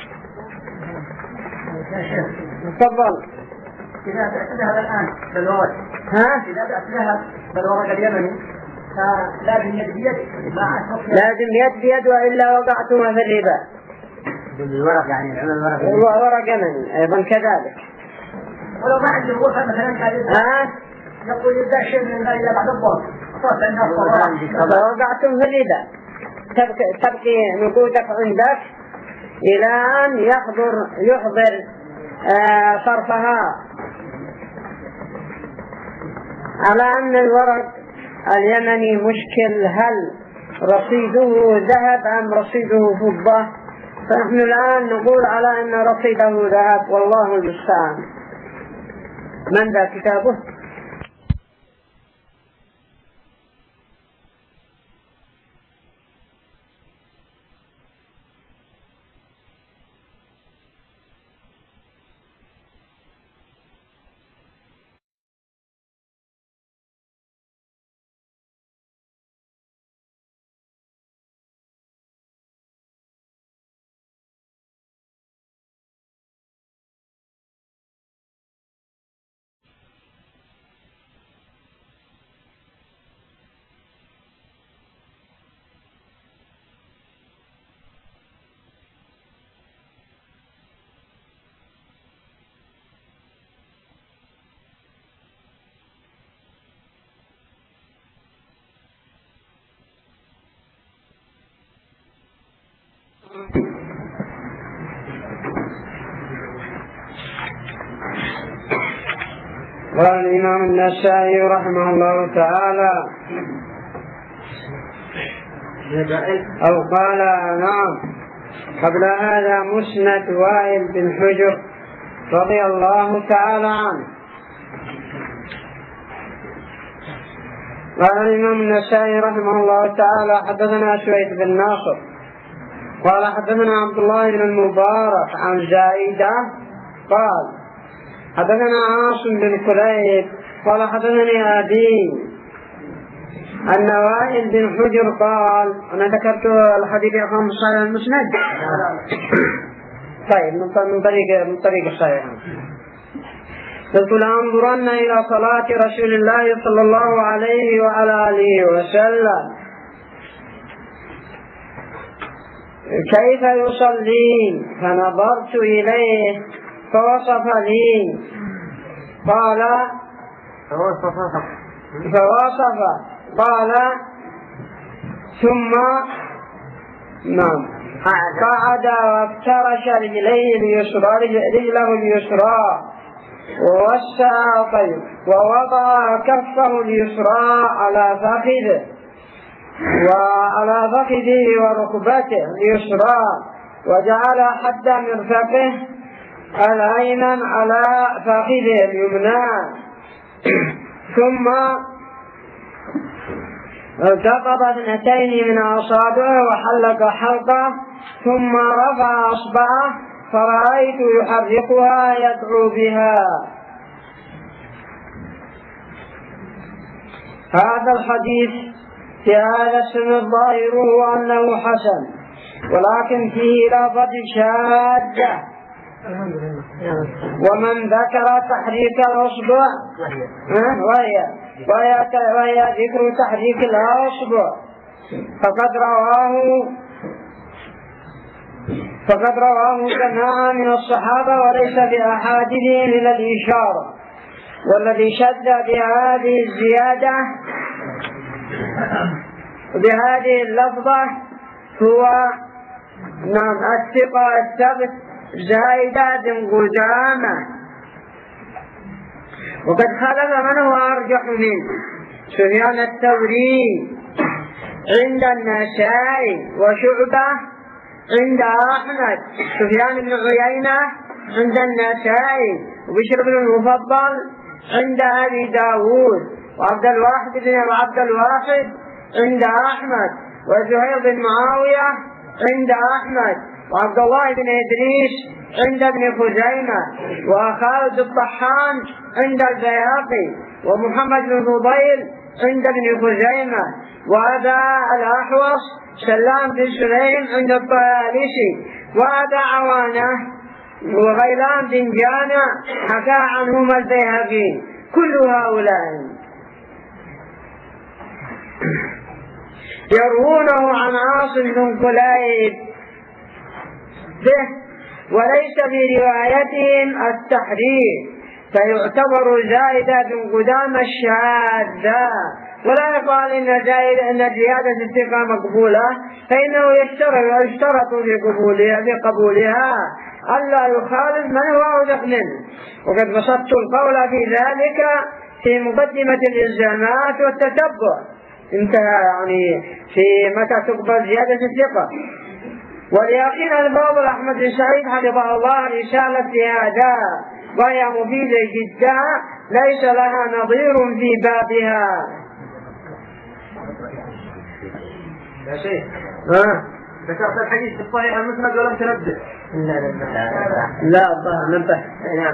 تفضل. إذا تأخذها الآن بالورق، إذا تأخذها بالورق اليمني لازم يد بيد، لازم يد بيد، وإلا وقعتما في الربا. بالورق يعني ورق يمني أيضا كذلك. ولو ما عندي الغرفة مثلا يقول يبدأ شيء من إلى بعد الظهر وقعتم في الربا، تبقي نقودك عندك إلى أن يحضر صرفها، على أن الورق اليمني مشكل، هل رصيده ذهب أم رصيده فضة؟ فنحن الآن نقول على أن رصيده ذهب، والله المستعان. من ذا كتابه؟ قال الإمام النسائي رحمه الله تعالى أو قال نعم قبل هذا مسند وائل بن حجر رضي الله تعالى عنه. قال الإمام النسائي رحمه الله تعالى حدثنا شويد بن ناصر قال حدثنا عبد الله بن المبارك عن زائدة قال حدثنا عاصم بن كليب قال حدثني أبي أن وائل بن حجر قال، أنا ذكرت الحديث رقم صحيح المسند. طيب من طريق الصحيح. قلت لأنظرن إلى صلاة رسول الله صلى الله عليه وعلى آله وسلم كيف يصلين، فنظرت إليه فوصف لي قال قال ثم قعد وافترش رجله اليسرى ووسع ووضع كفه اليسرى على فخذه وعلى فخذه وركبته اليسرى، وجعل حد مرفقه الأيمن على فخذه اليمنى، ثم التقط 2 من أصابعه وحلق حلقه، ثم رفع أصبعه فرأيت يحركها يدعو بها. هذا الحديث في هذا السند ظاهره أنه حسن، ولكن فيه لفظ شاذة. ومن ذكر تحريك الأصبع وهي ذكر تحريك الأصبع فقد رواه جماعة من الصحابة وليس بأحادهم إلى الإشارة. والذي شد بهذه الزيادة بهذه اللفظة هو الثقة الثبت زايدة بن قدامة، وقد خلف من هو أرجح منه سفيان الثوري عند النسائي، وشعبة عند أحمد، سفيان بن عيينة عند النسائي، وبشر بن المفضل عند أبي داود، وعبد الواحد عند أحمد، وزهير بن معاوية عند أحمد، وعبد الله بن إدريس عند ابن خزيمة، وخالد الطحان عند البيهقي، ومحمد بن فضيل عند ابن خزيمة، وأبا الأحوص سلام بن سليم عند الطيالسي، وأبا عوانة وغيلان بن جامع حكى عنهما البيهقي. كل هؤلاء يروونه عن عاصم بن كليب به، وليس بروايتهم التحريف، فيعتبر زائدة بن قدامة الشاذة، ولا يقال إن زيادة الثقة مقبولة، فإنه يشترط في قبولها ألا يخالف من هو أوثق منه. وقد بسطت القول في ذلك في مقدمة الإلزامات والتتبع، انتهى يعني في متى تقبل زيادة الثقة. وليقين الباب أحمد بن سعيد حفظه الله رسالة في هذا، وهي مفيدة جدا ليس لها نظير في بابها. يا شيخ ذكرت الحديث في الصحيح المسند ولم تنبه. لا الظاهر نبه. نعم.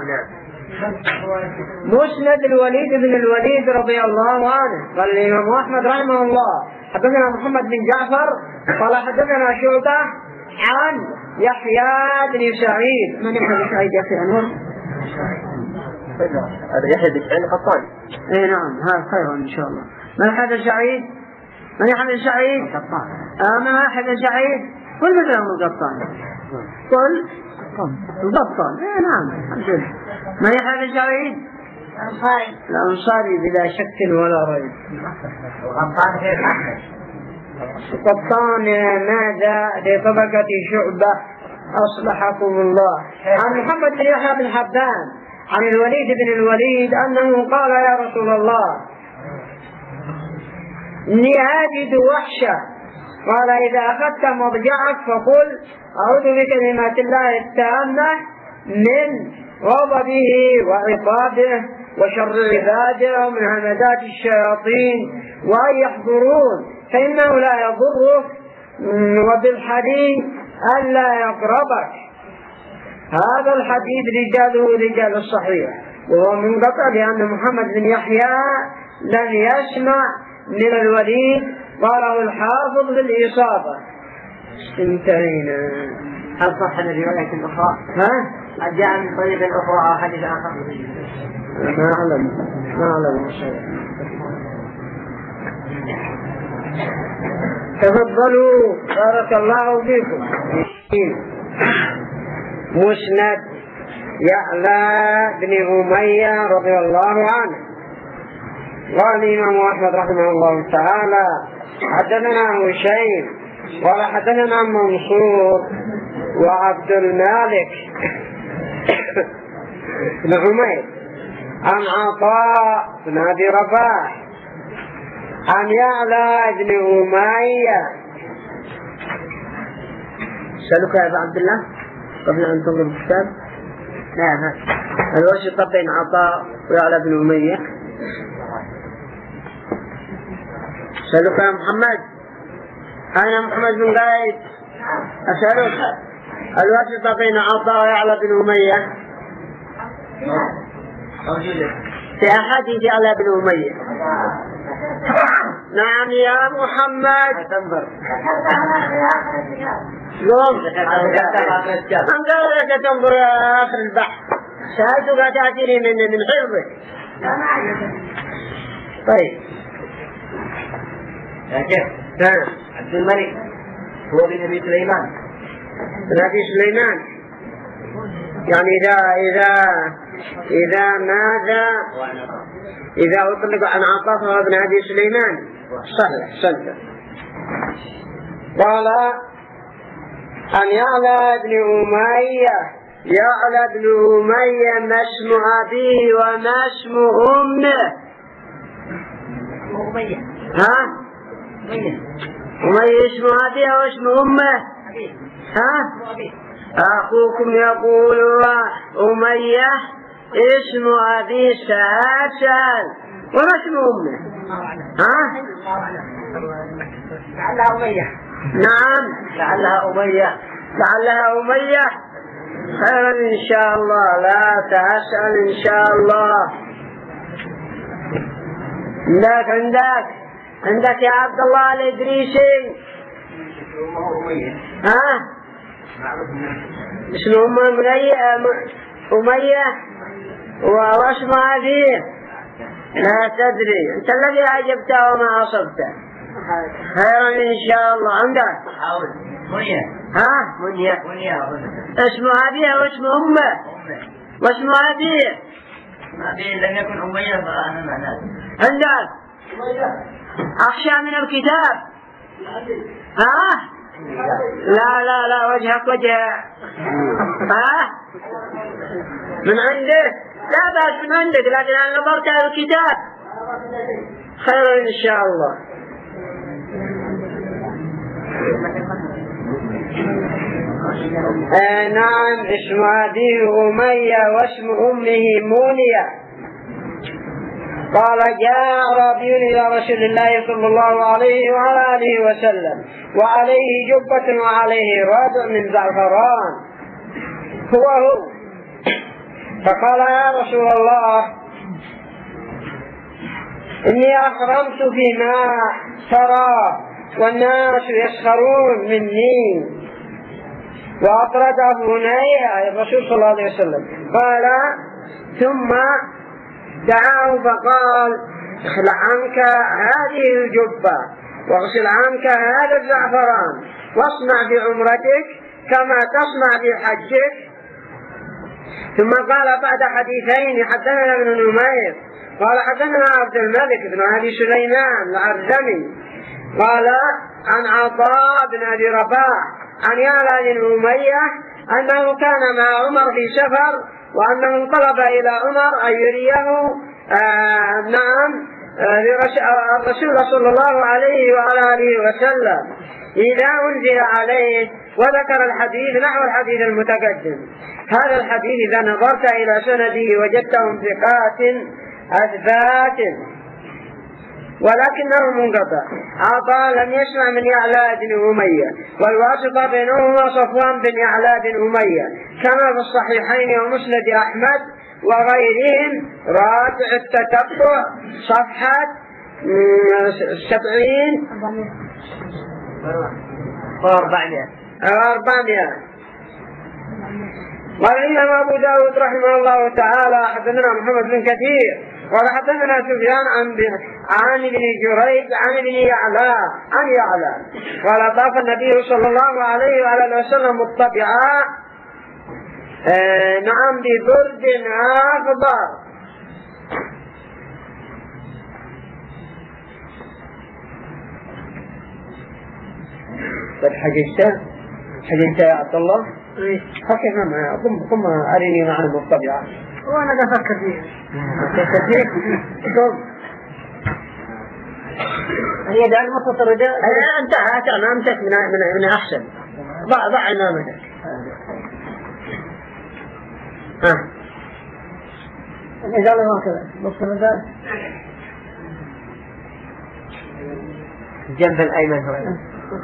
مسند الوليد بن الوليد رضي الله عنه قال الإمام أحمد رحمه الله حدثنا محمد بن جعفر قال حدثنا شعبة عن يحيى بن سعيد. من يحيى بن سعيد يا أخي أنور؟ هذا يحيى بن سعيد القطان. إيه نعم، هذا خير إن شاء الله. من هذا سعيد؟ من يحيى بن سعيد؟ من يحيى بن سعيد؟ قل مثلهم القطان. قل القطان. إيه نعم. من يحيى بن سعيد؟ الأنصاري بلا شك ولا ريب. القطان غير أحمد. القطان ماذا لطبقة شعبة أصلحكم الله. عن محمد بن يحيى بن حبان عن الوليد بن الوليد أنه قال يا رسول الله إني أجد وحشة، قال إذا أخذت مضجعك فقل أعوذ بكلمات الله التامة من غضبه وعقابه وشر عباده ومن همدات الشياطين وأن يحضرون فإنه لا يضرك، وبالحديث ألا يقربك. هذا الحديث رجاله رجال الصحيح، وهو منقطع لأن محمد بن يحيى لم يسمع من الوليد، قاله الحافظ بالإصابة. انتهينا. هل صح الرواية الأخرى؟ هل جاء من طريق أخرى أو حديث آخر؟ ما أعلم شيء. تفضلوا بارك الله فيكم. مسند يعلى بن أمية رضي الله عنه قال الإمام أحمد رحمه الله تعالى حدثنا هشيم قال حدثنا منصور وعبد المالك بن عمير عن عطاء بن أبي رباح عن يعلى بن أمية. سألك يا أبا عبد الله قبل أن تنظر الكتاب. نعم. الواسطة بين عطاء ويعلى بن أمية. سألك يا محمد. أين محمد بن قايد؟ أسألك الواسطة بين عطاء ويعلى بن أمية في أحاديث يعلى بن أمية. نعم يا محمد. أنت لك تنظر آخر البحث. سألتك تأتيني من حفظك. طيب يا شيخ عبد الملك هو بن أبي سليمان. بن أبي سليمان يعني إذا ماذا إذا أطلق عن عطاء فهو ابن أبي سليمان. صحيح صدق. قال عن يعلى بن أمية. يعلى بن أمية ما اسم أبيه وما اسم أمه؟ أمية. ها؟ أمية اسم أبيه واسم أمه؟ ها؟ أخوكم يقول أمية اسم أبيه سهل وما اسم أمه؟ ها؟ لعلها أمية. نعم لعلها أمية. لعلها أمية. خيرا إن شاء الله. لا تسأل إن شاء الله. عندك يا عبد الله الإدريسي. ها؟ اسم أمية واسم أبيه لا تدري. أنت الذي أجبته وما أصبته. خيرا إن شاء الله. عندك منية. ها؟ منية. اسم أبيه واسم أمه واسم أبيه. أبيه لم يكن أمية فأنا معناه. عندك أخشى من الكتاب. ها؟ لا وجهك وجه. ها؟ من عندك لا بأس من عندك، لكن أنا نظرت على الكتاب. خير إن شاء الله. نعم اسم أبيه أمية واسم أمه مونية. قال جاء أعرابي إلى رسول الله صلى الله عليه وعلى آله وسلم وعليه جبة وعليه رادع من زعفران هو فقال يا رسول الله إني أحرمت فيما ترى والناس يسخرون مني وأطرده هنيا الرسول صلى الله عليه وسلم. قال ثم دعاه فقال اخلع عنك هذه الجبة واغسل عنك هذا الزعفران واصنع بعمرتك كما تصنع بحجك. ثم قال بعد حديثين حدثنا ابن نمير قال حدثنا عبد الملك بن أبي سليمان العرزمي قال عن عطاء بن أبي رباح عن يعلى بن أمية أنه كان مع عمر في سفر وأنه طلب إلى عمر أن يريه الرسول صلى الله عليه وعلى آله وسلم إذا أنزل عليه وذكر الحديث نحو الحديث المتقدم. هذا الحديث إذا نظرت إلى سنده وجدتهم ثقات أثبات ولكنه منقطع. عطاء لم يسمع من يعلى بن أمية والواسطة بينهما صفوان بن يعلى بن أمية كما في الصحيحين ومسند أحمد وغيرهم. راجع التتبع صفحة 70 و400. قال الإمام أبو داود رحمه الله تعالى حدثنا محمد بن كثير قال حدثنا سفيان عن ابن جريج عن ابن يعلى عن يعلى قال طاف النبي صلى الله عليه وآله وسلم مطبعا نعم ببرد أخضر. قد حججت يا عبد الله؟ حكينا معه ثم أريني معنا مطبعا وأنا أفكر فيه. تفكر فيه؟ هي ده المصوص الرداء انتهت أمامتك من أحسن. ضع أمامتك. الإزالة هكذا نص الرداء الجنب الأيمن هنا.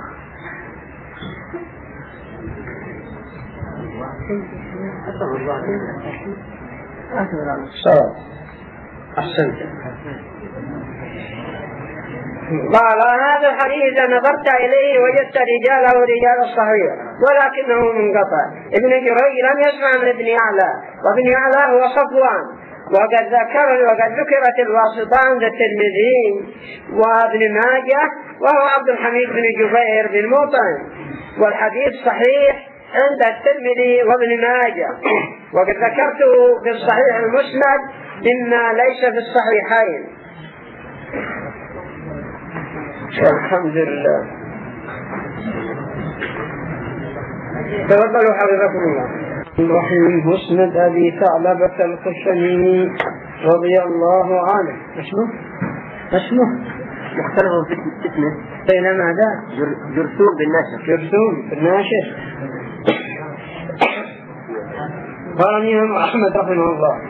أحسنت. قال هذا الحديث نظرت إليه وجدت رجاله رجال الصحيح ولكنه منقطع. ابن جريج لم يسمع من ابن يعلى، وابن يعلى هو صفوان، وقد ذكرت الواسطة عند الترمذي وابن ماجه وهو عبد الحميد بن جبير بن مطعم، والحديث صحيح عند الترمذي وابن ماجه، وقد ذكرته في الصحيح المسند مما ليس في الصحيحين. الحمد لله. تفضلوا حفظكم الله. الرحيم مسند أبي ثعلبة الخشني رضي الله عنه. اسمه مختلف في اسمه بين ماذا؟ جرثوم بالناشر. قال الإمام أحمد رحمه الله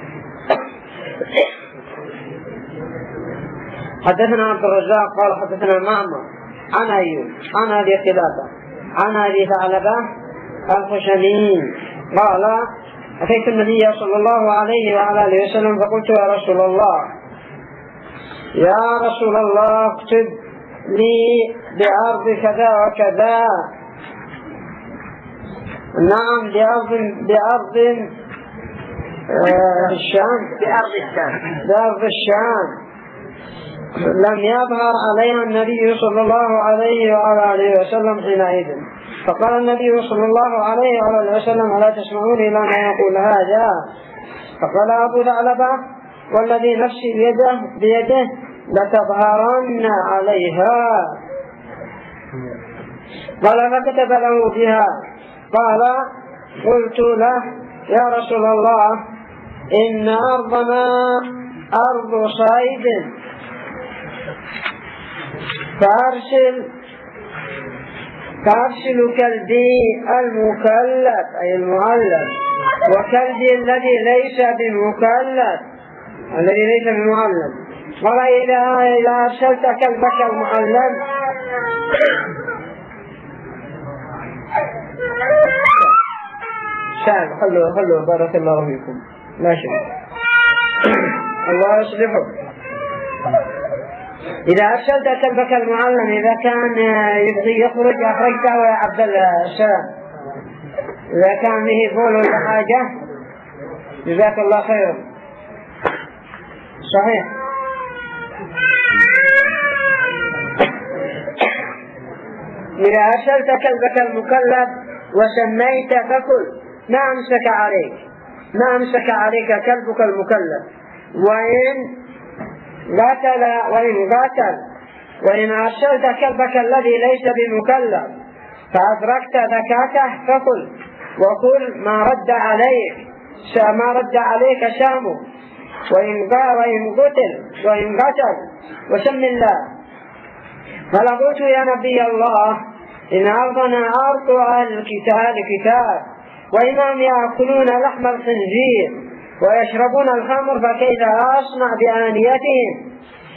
حدثنا عبد الرزاق قال حدثنا معمر عن أيوب عن أبي قلابة عن أبي ثعلبة الخشني قال أتيت النبي صلى الله عليه وعلى آله وسلم فقلت يا رسول الله اكتب لي بأرض كذا وكذا. نعم بأرض الشام. لم يظهر عليها النبي صلى الله عليه وعلى آله وسلم حينئذ، فقال النبي صلى الله عليه وعلى آله وسلم ألا تسمعون إلى ما يقول هذا؟ فقال أبو ثعلبة والذي نفسي بيده لتظهرن عليها. قال فكتب له بها. قال قلت له يا رسول الله إن أرضنا أرض صيد فأرسل كلبي المكلف أي المعلم وكلبي الذي ليس بمكلف الذي ليس بمعلم. قال إذا أرسلت كلبك المعلم خلوا بارك الله فيكم لا شيء الله يصلحه. إذا أرسلت كلبك المعلم إذا كان يبغي يخرج أخرجته يا عبد السلام، إذا كان به فول ولا حاجة جزاك الله خيرا. صحيح. إذا أرسلت كلبك المكلف وسميت فكل ما أمسك عليك كلبك المكلف، وإن أرسلت كلبك الذي ليس بمكلف فأدركت ذكاته فكل، وكل ما رد عليك سامه، وإن قتل وسم الله. فلقلت يا نبي الله إن أرضنا أرض أهل الكتاب وإنهم يأكلون لحم الخنزير ويشربون الخمر، فكيف أصنع بآنيتهم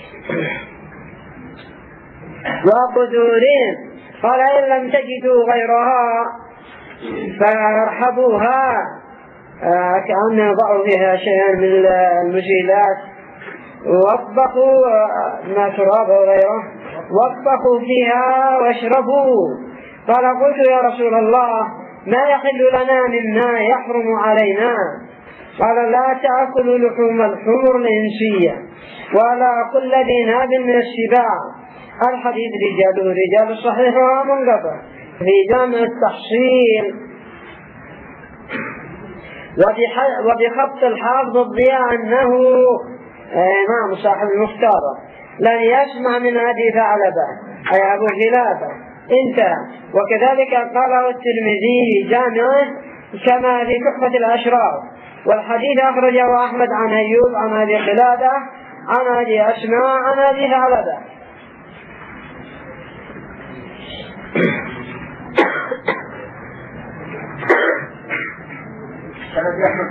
وقدورهم؟ قال إن لم تجدوا غيرها فارحبوها، كأن يضعوا فيها شيئا من المزيلات، وطبخوا ما تراب وغيره، وطبخوا فيها واشربوا. قال قلت يا رسول الله ما يحل لنا مما يحرم علينا؟ قال لا تأكلوا لحوم الحمر الإنسية ولا كل ذي ناب من السباع. الحديث رجال الصحيح ومنقطع في جامع التحصيل وبخط الحافظ الضياء أنه إمام صاحب المختارة لن يسمع من أبي ثعلبة أي أبو قلابة انتهى. وكذلك قاله الترمذي جامعه كما في تحفة الأشراف. والحديث أخرجه أحمد عن أيوب عن أبي قلابة عن أبي أسماء عن أبي ثعلبة.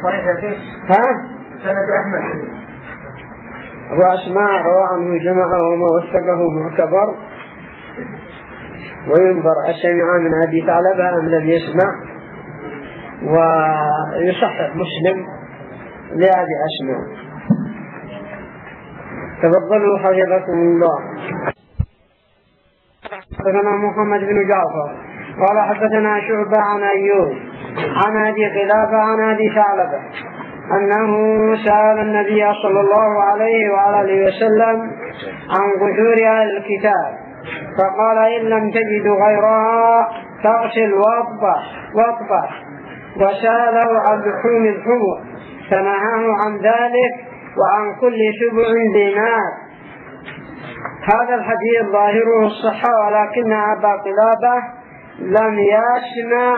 ها؟ سنة أحمد. أبو أسماء روى عنه جماعة وما وثقه معتبر وينظر أسمع من أبي ثعلبة أم لم يسمع، ويصحح مسلم لأبي أسماء. تفضلوا حفظكم الله. حدثنا محمد بن جعفر قال حدثنا شعبة عن أيوب عن أبي قلابة عن أبي ثعلبة أنه سأل النبي صلى الله عليه وآله وسلم عن قدور أهل الكتاب فقال إن لم تجدوا غيرها فاغسل واطبخ، وسأله عن لحوم الحمر فنهاه عن ذلك وعن كل سبع دينار. هذا الحديث ظاهره الصحة، ولكن أبا قلابة لم يسمع.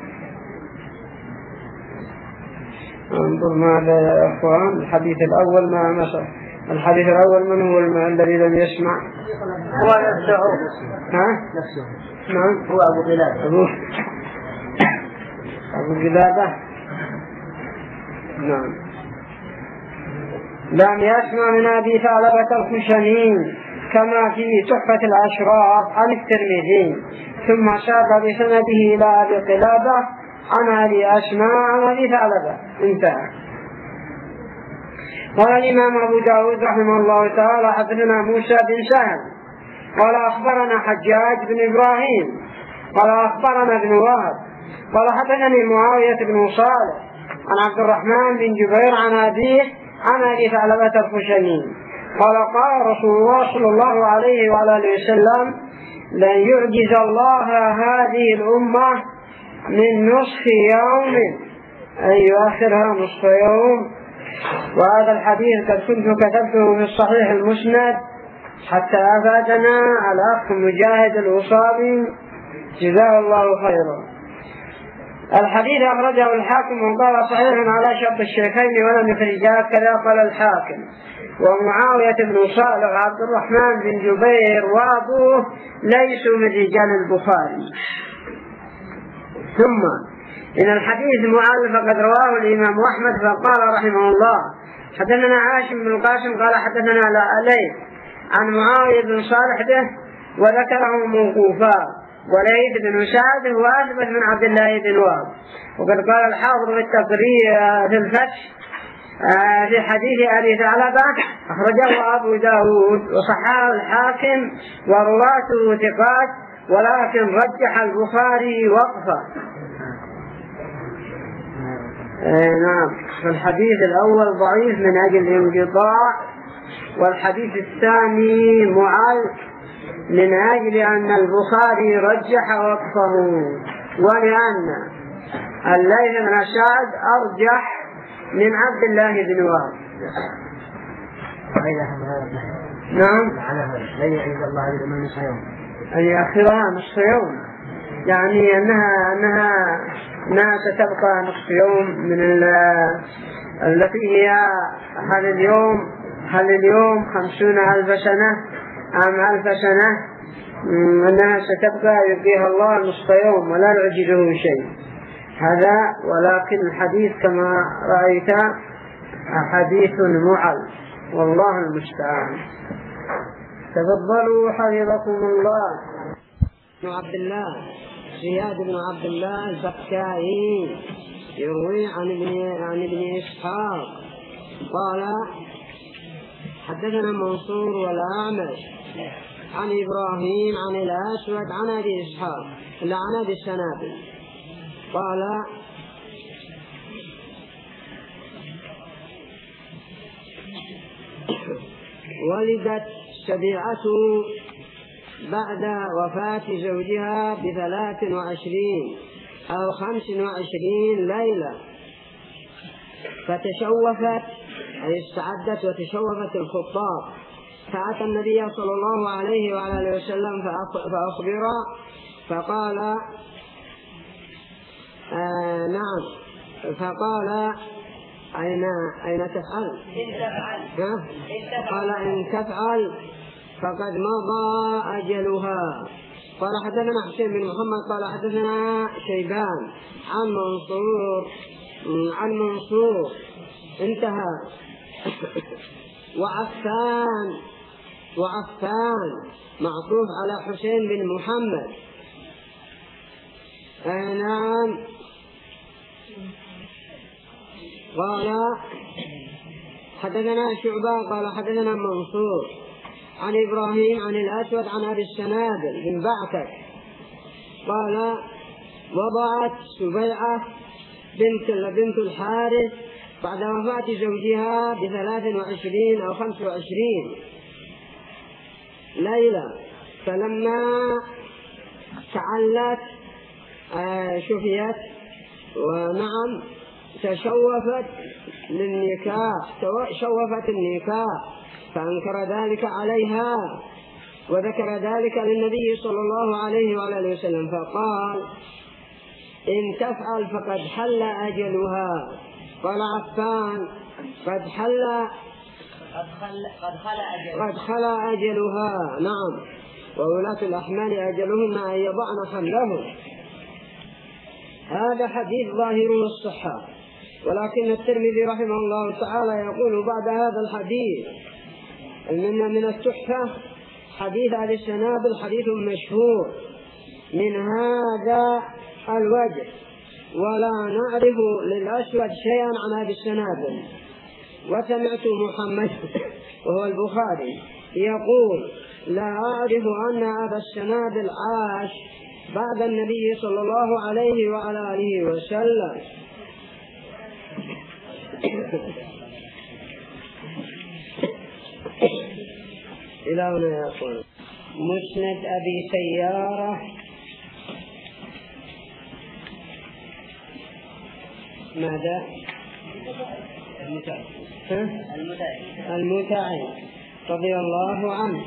انظر ماذا يا أخوان. الحديث الأول ما مثل الحديث الأول من هو الذي لم يسمع؟ هو نفسه. ها؟ نعم هو أبو قلابة. أبو قلابة نعم. لم يسمع من أبي ثعلبة الخشني كما في تحفة الأشراف عن الترمذي، ثم ساق بسنده إلى أبي قلابة عن أبي أسماء عن أبي ثعلبة. انتهى. قال الإمام أبو داود رحمه الله تعالى حدثنا موسى بن سهل قال أخبرنا حجاج بن إبراهيم قال أخبرنا ابن وهب قال حدثني معاوية بن صالح عن عبد الرحمن بن جبير عن أبيه عن أبي ثعلبة الخشني قال قال رسول الله صلى الله عليه وآله وسلم لن يعجز الله هذه الأمة من نصف يوم أن يؤخرها نصف يوم. وهذا الحديث قد كنت كتبته في الصحيح المسند حتى أفادنا الأخ مجاهد الوصابي جزاه الله خيرا. الحديث أخرجه الحاكم وقال صحيح على شرط الشيخين ولم يخرجاه كذا قال الحاكم. ومعاوية بن صالح وعبد الرحمن بن جبير وأبوه ليسوا من رجال البخاري. ثم إن الحديث مؤلف فقد رواه الإمام أحمد فقال رحمه الله حدثنا عاشم بن القاسم قال حدثنا علي عن معاوية بن صالح به وذكره موقوفا، وليث بن سعد هو أثبت من عبد الله بن وهب. وقد قال الحافظ في التقرير في الفتح في حديث أبي ثعلبة أخرجه أبو داود وصححه الحاكم ورواته ثقات، ولكن رجح البخاري وقفه. نعم. فالحديث الأول ضعيف من أجل الانقطاع، والحديث الثاني معل من أجل أن البخاري رجح وقفه، ولأن الليث بن سعد أرجح من عبد الله بن وهب. نعم. لن يعيد الله إلا من نصف يوم. أن يأخرها نصف يوم، يعني أنها ستبقى نصف يوم من التي هي هل اليوم 50,000 سنة أم 1000 سنة، أنها ستبقى يبقيها الله نصف يوم ولا يعجزه شيء هذا. ولكن الحديث كما رأيت حديث معل، والله المستعان. تفضلوا حفظكم الله. عبد الله زياد بن عبد الله البكائي يروي عن ابن إسحاق قال حدثنا منصور والأعمش عن إبراهيم عن الأسود عن أبي إسحاق عن أبي السنابل قال ولدت سبيعة بعد وفاة زوجها ب23 أو 25 ليلة، فتشوفت أي استعدت وتشوفت الخطاب، فأتى النبي صلى الله عليه وآله وسلم فأخبر فقال نعم، فقال أين تفعل؟ قال إن تفعل فقد مضى أجلها. قال حدثنا حسين بن محمد قال حدثنا شيبان عن منصور عن منصور انتهى. وعفان معطوف على حسين بن محمد. نعم. قال حدثنا شعبة قال حدثنا منصور عن إبراهيم عن الأسود عن أبي السنابل بن بعكك قال وضعت سبيعة بنت الحارث بعد وفاة زوجها ب23 أو 25 ليلة، فلما تعلت شفيت ونعم تشوفت للنكاح، شوفت النكاح فأنكر ذلك عليها وذكر ذلك للنبي صلى الله عليه وآله وسلم فقال إن تفعل فقد حل أجلها. قال عفان قد خلا أجلها. نعم. وولاة الأحمال أجلهن أن يضعن حملهم. هذا حديث ظاهره الصحة، ولكن الترمذي رحمه الله تعالى يقول بعد هذا الحديث من التحفة حديث أبي السنابل حديث مشهور من هذا الوجه، ولا نعرف للأسود شيئا عن أبي السنابل. وسمعت محمد وهو البخاري يقول لا أعرف أن أبا السنابل عاش بعد النبي صلى الله عليه وعلى آله وسلم. إلى هنا يقول مسند أبي سيارة ماذا؟ المتعب رضي الله عنه.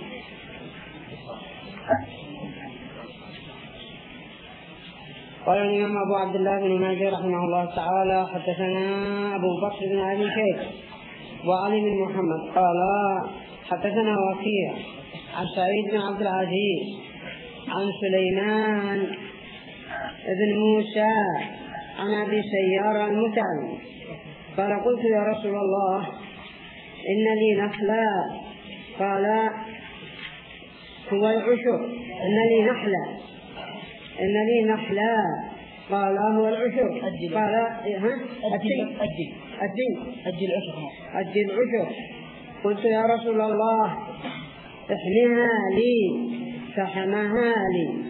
قال الإمام أبو عبد الله بن ماجه رحمه الله تعالى حدثنا أبو بكر بن أبي شيبة وعلي بن محمد قال حدثنا وكيع عن سعيد بن عبد العزيز عن سليمان بن موسى عن أبي سيارة المتعب قال قلت يا رسول الله إن لي نخلا، قال هو العشر. إن لي نخلا قال هو العشر. قال أجل العشر. قلت يا رسول الله احمها لي، فحماها لي.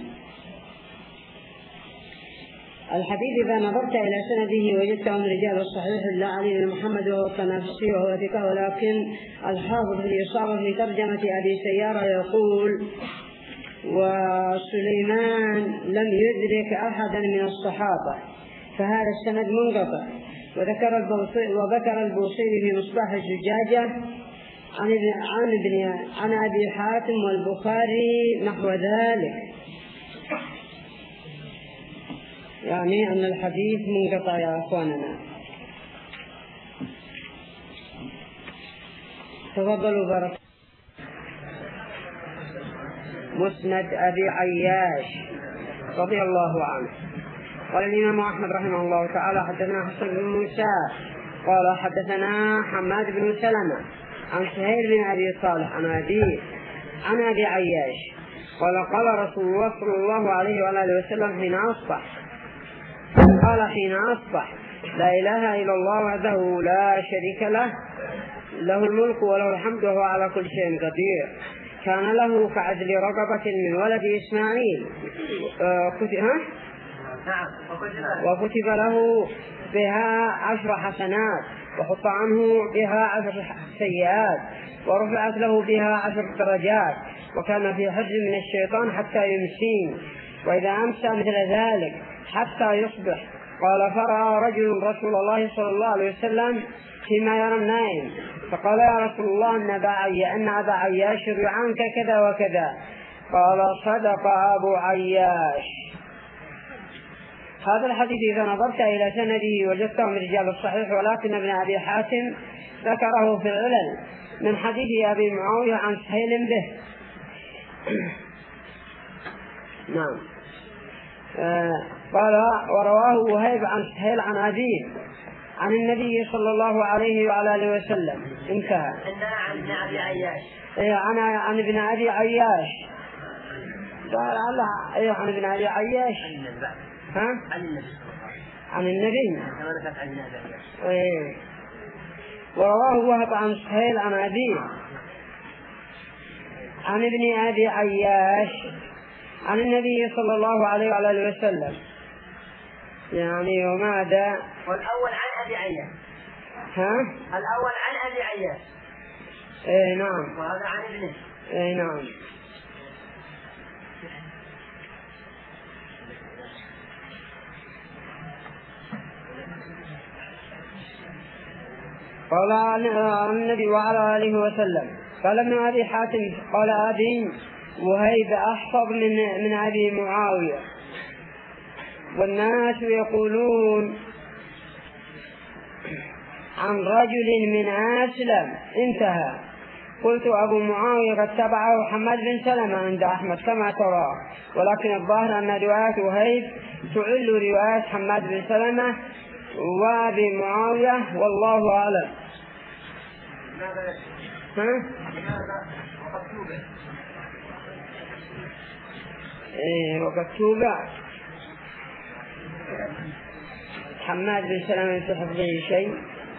الحديث إذا نظرت إلى سنده وجدته من رجال الصحيح لا علي بن محمد وهو الطنافسي وهو ثقة، ولكن الحافظ في الإصابة في ترجمة أبي سيارة يقول وسليمان لم يدرك أحدا من الصحابة، فهذا السند منقطع. وذكر البوصيري في مصباح الزجاجة عن أبي حاتم والبخاري نحو ذلك، يعني أن الحديث منقطع يا أخواننا. تفضلوا بارك. مسند أبي عياش رضي الله عنه. قال الإمام أحمد رحمه الله تعالى حدثنا حسن بن موسى قال حدثنا حماد بن سلمة عن سهيل بن أبي صالح عن أبيه عن أبي عياش قال قال رسول الله صلى الله عليه وآله وسلم حين أصبح لا إله إلا الله وحده لا شريك له له الملك وله الحمد وهو على كل شيء قدير، كان له كعدل رقبة من ولد إسماعيل وكتب له بها 10 حسنات وحط عنه بها 10 سيئات ورفعت له بها 10 درجات، وكان في حجز من الشيطان حتى يمسين، وإذا أمسى مثل ذلك حتى يصبح. قال فرأى رجل رسول الله صلى الله عليه وسلم فيما يرى النائم، فقال يا رسول الله أن أبا عياش يروي عنك كذا وكذا. قال صدق أبو عياش. هذا الحديث إذا نظرت إلى سنده وجدته من رجال الصحيح، ولكن ابن أبي حاتم ذكره في العلل من حديث أبي معاوية عن سهيل به. نعم. قال ورواه وهيب عن سهيل عن أبيه عن النبي صلى الله عليه وعلى آله وسلم. انتهى. عندنا عن ابن أبي عياش. عن ابن أبي عياش. قال الله. عن ابن أبي عياش. ها؟ عن النبي. ورواه وهب عن سهيل عن أبيه عن ابن أبي عياش عن النبي صلى الله عليه وعلى آله وسلم. يعني وماذا؟ والأول عن أبي عياش. ها؟ الأول عن أبي عياش. نعم. وهذا عن ابنه. نعم. قال عن النبي وعلى آله وسلم. قال ابن أبي حاتم قال أبي وهيب أحفظ من أبي معاوية والناس يقولون عن رجل من أسلم. انتهى. قلت أبو معاوية قد تبعه حماد بن سلمة عند أحمد كما ترى، ولكن الظاهر أن رواية وهيب تعل رواية حماد بن سلمة وأبي معاوية والله أعلم. وقد توبع حماد بن سلمة في حفظه شيء،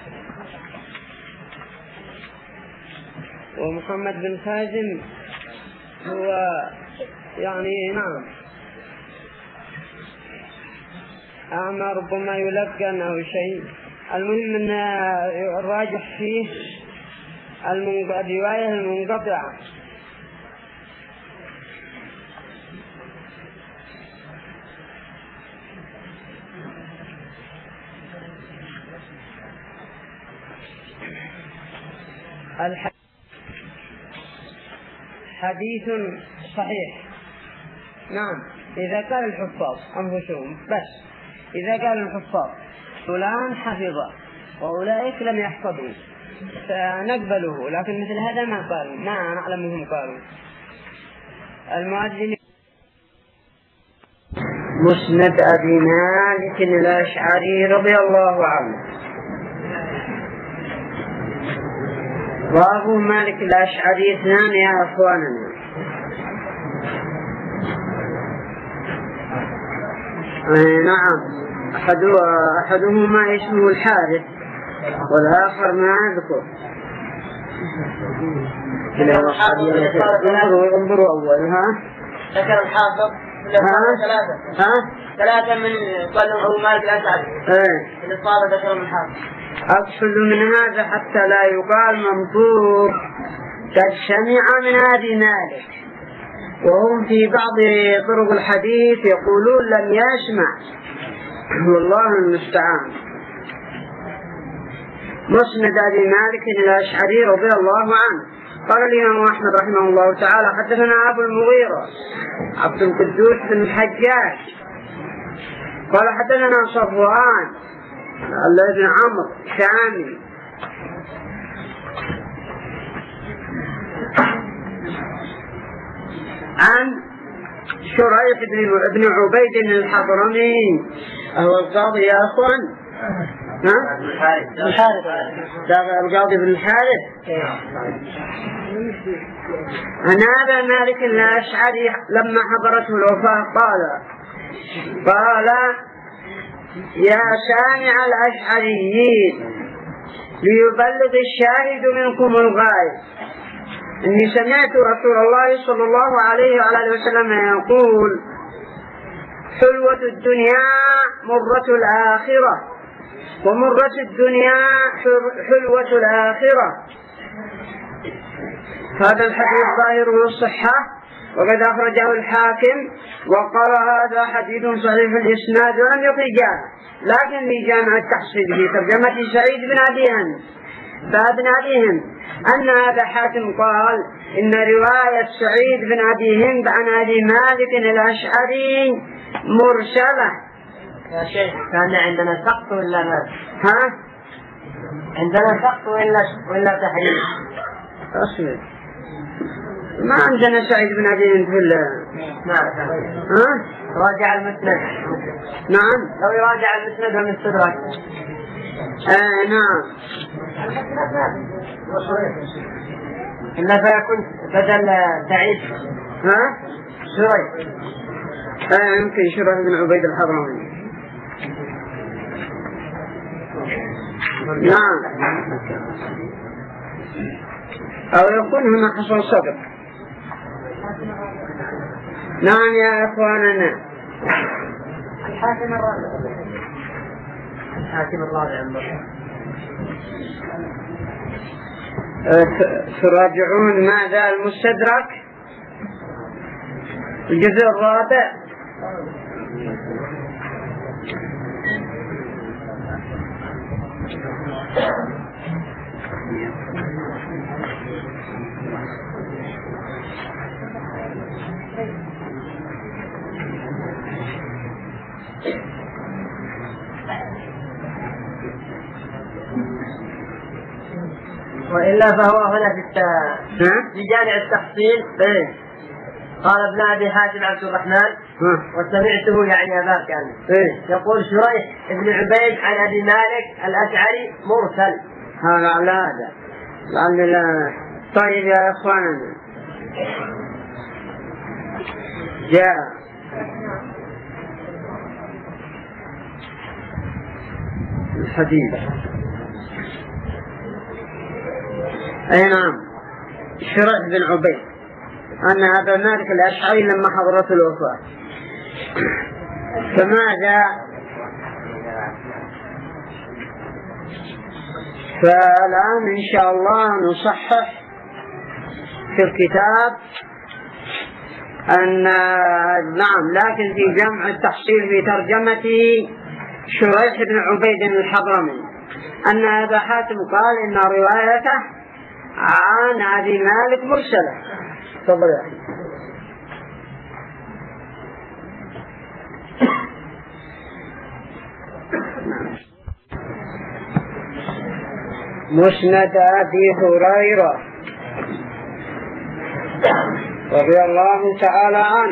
ومحمد بن خازم هو يعني نعم أعمى ربما يلقن أو شيء. المهم أن الراجح فيه الرواية المنقطعة. حديث صحيح. نعم إذا قال الحفاظ أنفسهم بس، إذا قال الحفاظ فلان حفظ وأولئك لم يحفظوا فنقبله، لكن مثل هذا ما قالوا، ما نعلمهم قالوا. المؤذن مسند أبي مالك الأشعري رضي الله عنه. وأبو مالك الأشعري اثنان يا أخواننا. نعم أحدهما اسمه الحارث والآخر ما أذكر. انظروا أولها. ذكر الحافظ ثلاثة من قالوا أبو مالك الأشعري. الإصابة ذكر من الحافظ. أقصد من هذا حتى لا يقال منظور قد سمع من أبي مالك، وهم في بعض طرق الحديث يقولون لم يسمع، والله المستعان. مسند أبي مالك الأشعري رضي الله عنه. قال الإمام أحمد رحمه الله تعالى حدثنا أبو المغيرة عبد القدوس بن الحجاج قال حدثنا صفوان بن عمرو شامي عن شريح بن عبيد الحضرمي. هو القاضي يا أخوان؟ القاضي بن الحارث. عن أبي مالك الأشعري لما حضرته الوفاة قال يا سامع الأشعريين ليبلغ الشاهد منكم الغائب إني سمعت رسول الله صلى الله عليه وعلى وسلم يقول حلوة الدنيا مرة الآخرة ومرة الدنيا حلوة الآخرة. هذا الحديث ظاهره الصحة وقد أخرجه الحاكم وقال هذا حديث صحيح الإسناد ولم يخرجه، لكن في جامع التحصيل في ترجمة سعيد بن أبي هند فابن أبي هند أن هذا حاتم قال إن رواية سعيد بن أبي هند عن أبي مالك الأشعري مرسلة. يا شيخ كان عندنا سقط ولا لا؟ ها؟ عندنا سقط ولا تحريم؟ أصل ما عندنا سعيد بن أبي هند في نعم. ها؟ راجع المسند. نعم. لو يراجع المسند والمستدرك. نعم. إلا فيكون بدل سعيد شريح. يمكن شريح بن عبيد الحضرمي. نعم. أو يكون هنا حصل صدق. نعم يا إخواننا. الحاكم الرابع تراجعون ماذا المستدرك الجزء الرابع. وإلا فهو هنا في جامع التحصيل قال ابن أبي حاتم عبد الرحمن وسمعته يعني أباك يعني يقول شريح ابن عبيد عن أبي مالك الأشعري مرسل. هذا على هذا لعل. طيب يا إخواننا جاء الحديث. أي نعم. شريح بن عبيد أن أبا مالك الأشعري لما حضرته الوفاة فماذا؟ فالآن إن شاء الله نصحح في الكتاب أن نعم، لكن في جمع التحصيل في ترجمة شريح بن عبيد الحضرمي أن أبا حاتم قال إن روايته عن أبي مالك مرسلة. تفضل يا أخي. مسند أبي هريرة رضي الله تعالى عنه.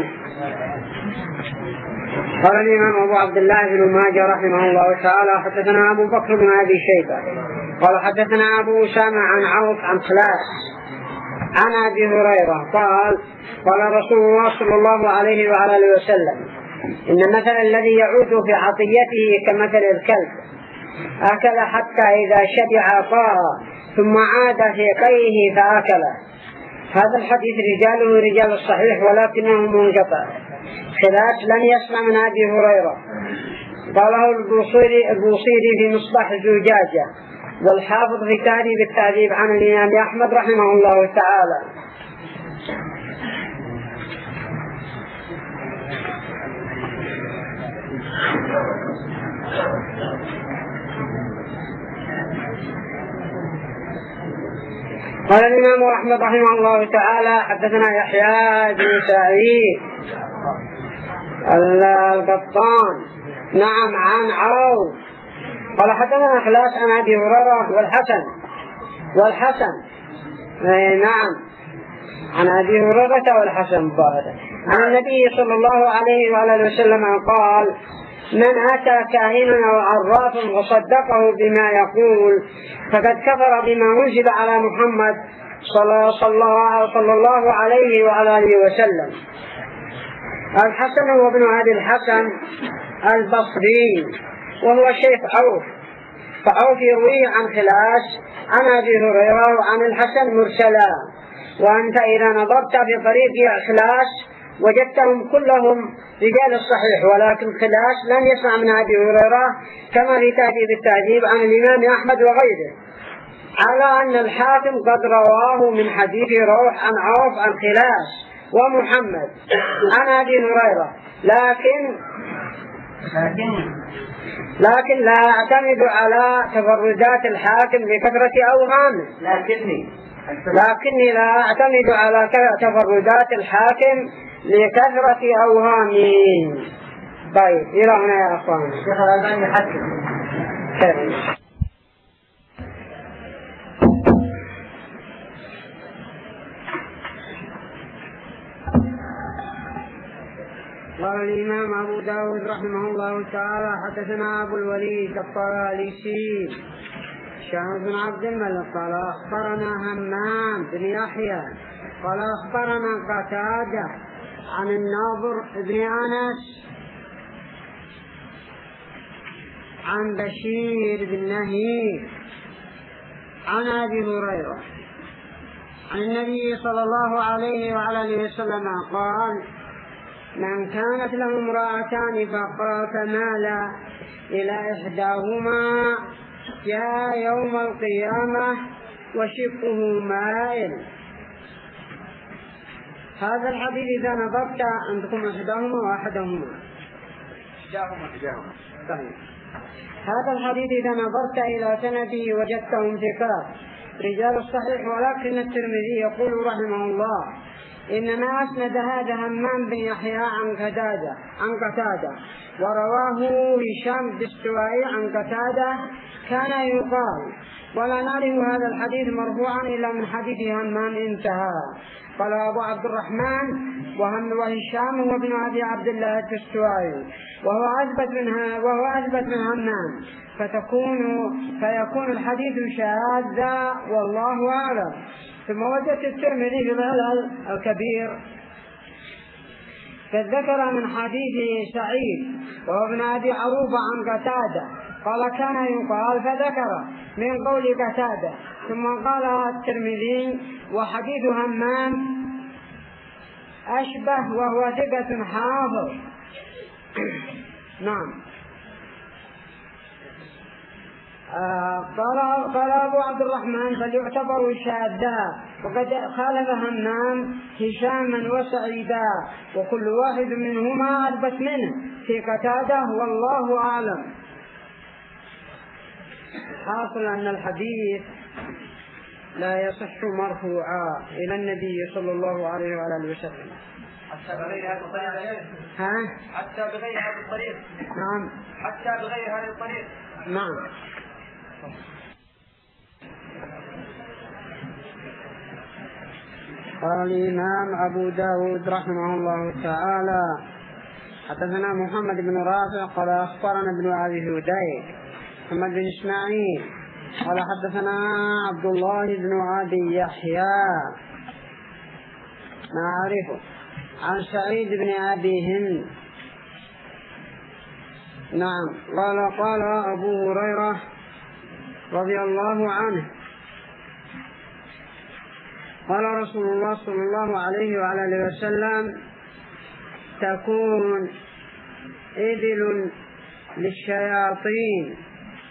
قال الإمام أبو عبد الله بن ماجه رحمه الله تعالى حدثنا أبو بكر بن أبي شيبة قال حدثنا أبو أسامة عن عوف عن خلاس عن أبي هريرة قال قال رسول الله صلى الله عليه وعلى آله وسلم إن مثل الذي يعود في عطيته كمثل الكلب أكل حتى إذا شبع طار ثم عاد في قيه فأكله. هذا الحديث رجاله رجال الصحيح ولكنه منقطع. خلاس لم يسمع من أبي هريرة. قاله البوصيري في مصباح الزجاجة والحافظ في تهذيب التهذيب عن الإمام أحمد رحمه الله تعالى. قال الإمام أحمد رحمه الله تعالى حدثنا يحيى بن سعيد القطان نعم عن عوف قال حدثنا خلاس عن أبي هريرة والحسن نعم عن أبي هريرة والحسن عن النبي صلى الله عليه وعلى وسلم قال من أتى كاهنا أو عرافا وصدقه بما يقول فقد كفر بما أنزل على محمد صلى الله عليه وعلى آله وسلم. الحسن هو ابن أبي الحسن البصري وهو شيخ عوف. فعوف يروي عن خلاس عن أبي هريرة وعن الحسن مرسلا. وأنت إذا نظرت في طريق خلاس وجدتهم كلهم رجال الصحيح ولكن خلاس لم يسمع من أبي هريرة كما في تهذيب التهذيب عن الإمام أحمد وغيره على أن الحاكم قد رواه من حديث روح عن عوف عن خلاس ومحمد عن أبي هريرة لكن لا أعتمد على تفردات الحاكم لكثرة أوهامه لكني لا أعتمد على تفردات الحاكم لكثرة أوهامه. طيب إلى هنا يا أخوان. شيخ الألباني يحكم. قال الإمام أبو داود رحمه الله تعالى حدثنا أبو الوليد الطيالسي هشام بن عبد الملك قال أخبرنا همام بن يحيى قال أخبرنا قتادة عن الناظر بن أنس عن بشير بن نهير عن أبي هريرة عن النبي صلى الله عليه وعلى آله وسلم قال: من كانت له امرأتان فمال إلى إحداهما جاء يوم القيامة وشقه مائل. هذا الحديث إذا نظرت عندكم إحداهما وأحدهما طيب. هذا الحديث إذا نظرت إلى سنده وجدتهم ثقات رجال الصحيح، ولكن الترمذي يقول رحمه الله: إنما أسند هذا همام بن يحيى عن قتادة ورواه هشام الدستوائي عن قتادة كان يقال، ولا نعرف هذا الحديث مرفوعا إلا من حديث همام انتهى. قال أبو عبد الرحمن وهشام وابن أبي عبد الله الدستوائي وهو أثبت من همام، فيكون الحديث شاذا والله أعلم. ثم وجدت الترمذي في العلل الكبير فذكر من حديث سعيد وابن أبي عروبة عن قتادة قال كان يقال، فذكر من قول قتادة، ثم قال الترمذي: وحديث همام أشبه وهو ثقة حافظ. نعم. قال أبو عبد الرحمن: فليعتبر شاذا، وقد خالف همام هشاما وسعيدا، وكل واحد منهما أثبت منه في قتادة والله أعلم. حاصل أن الحديث لا يصح مرفوعا إلى النبي صلى الله عليه وآله وسلم حتى بغير هذا الطريق. حتى بغير هذا الطريق. نعم. حتى بغير هذا الطريق. نعم. قال الإمام أبو داود رحمه الله تعالى: حدثنا محمد بن رافع قال أخبرنا ابن أبي هديك محمد بن إسماعيل قال حدثنا عبد الله بن أبي يحيى ما أعرفه عن سعيد بن أبي هند. نعم. قال أبو هريرة رضي الله عنه: قال رسول الله صلى الله عليه وعلى آله وسلم: تكون إبل للشياطين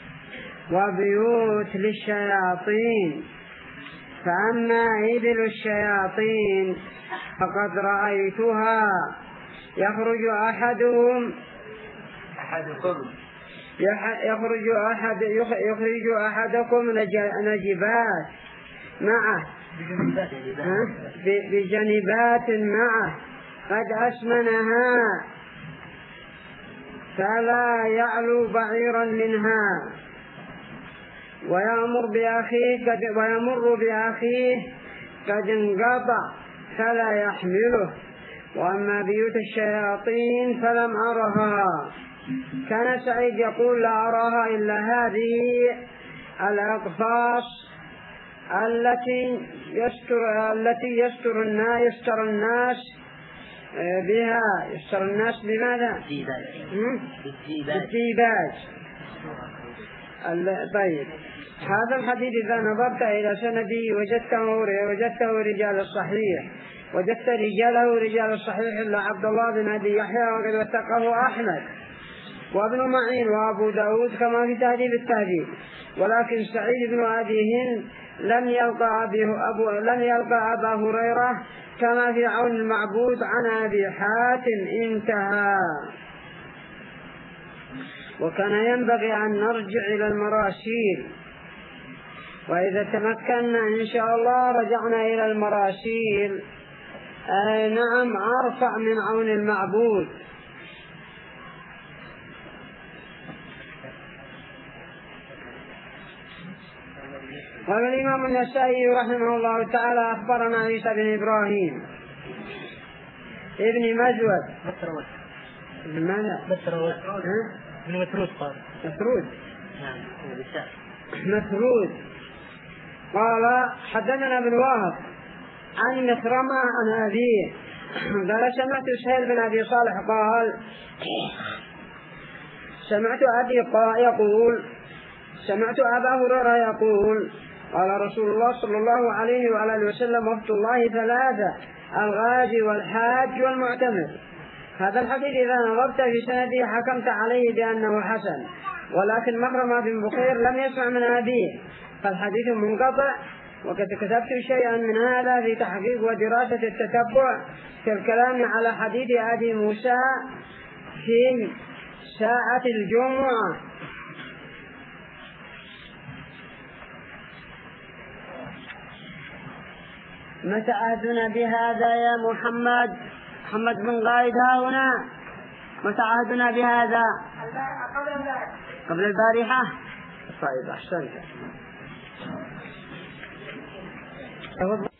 وبيوت للشياطين، فأما إبل الشياطين فقد رأيتها يخرج أحدكم نجبات معه بجنبات معه قد أسمنها فلا يعلو بعيرا منها، ويمر بأخيه قد انقطع فلا يحمله. وأما بيوت الشياطين فلم أرها. كان سعيد يقول: لا أراها إلا هذه الأقفاص التي يستر الناس بها. يستر الناس بماذا؟ بالديباج. طيب. هذا الحديث إذا نظرت إلى سنده وجدته رجال الصحيح، وجدت رجاله رجال الصحيح إلا عبد الله بن أبي يحيى وقد وثقه أحمد وابن معين وأبو داود كما في تهذيب التهذيب. ولكن سعيد بن أبي هند لم يلقى أبا هريرة كما في عون المعبود عن أبي حاتم انتهى. وكان ينبغي أن نرجع إلى المراسيل، وإذا تمكنا إن شاء الله رجعنا إلى المراسيل. نعم، أرفع من عون المعبود. قال الإمام النسائي رحمه الله تعالى: أخبرنا عيسى بن إبراهيم ابن مزود ماذا؟ من مسرود قال. مسرود. نعم. مسرود قال حدثنا ابن وهب عن مخرمة عن أبيه قال سمعت سهيل بن أبي صالح قال سمعت أبا هريرة يقول قال رسول الله صلى الله عليه وعلى وسلم وفد الله ثلاثة: الغازي والحاج والمعتمر. هذا الحديث إذا نظرت في سنده حكمت عليه بأنه حسن، ولكن مخرمة بن بخير لم يسمع من أبيه فالحديث منقطع. وقد كتبت شيئا من هذا في تحقيق ودراسة التتبع في الكلام على حديث أبي موسى في ساعة الجمعة. متى عهدنا بهذا يا محمد بن قايد ها هنا؟ متى عهدنا بهذا؟ قبل البارحة. طيب أحسنت.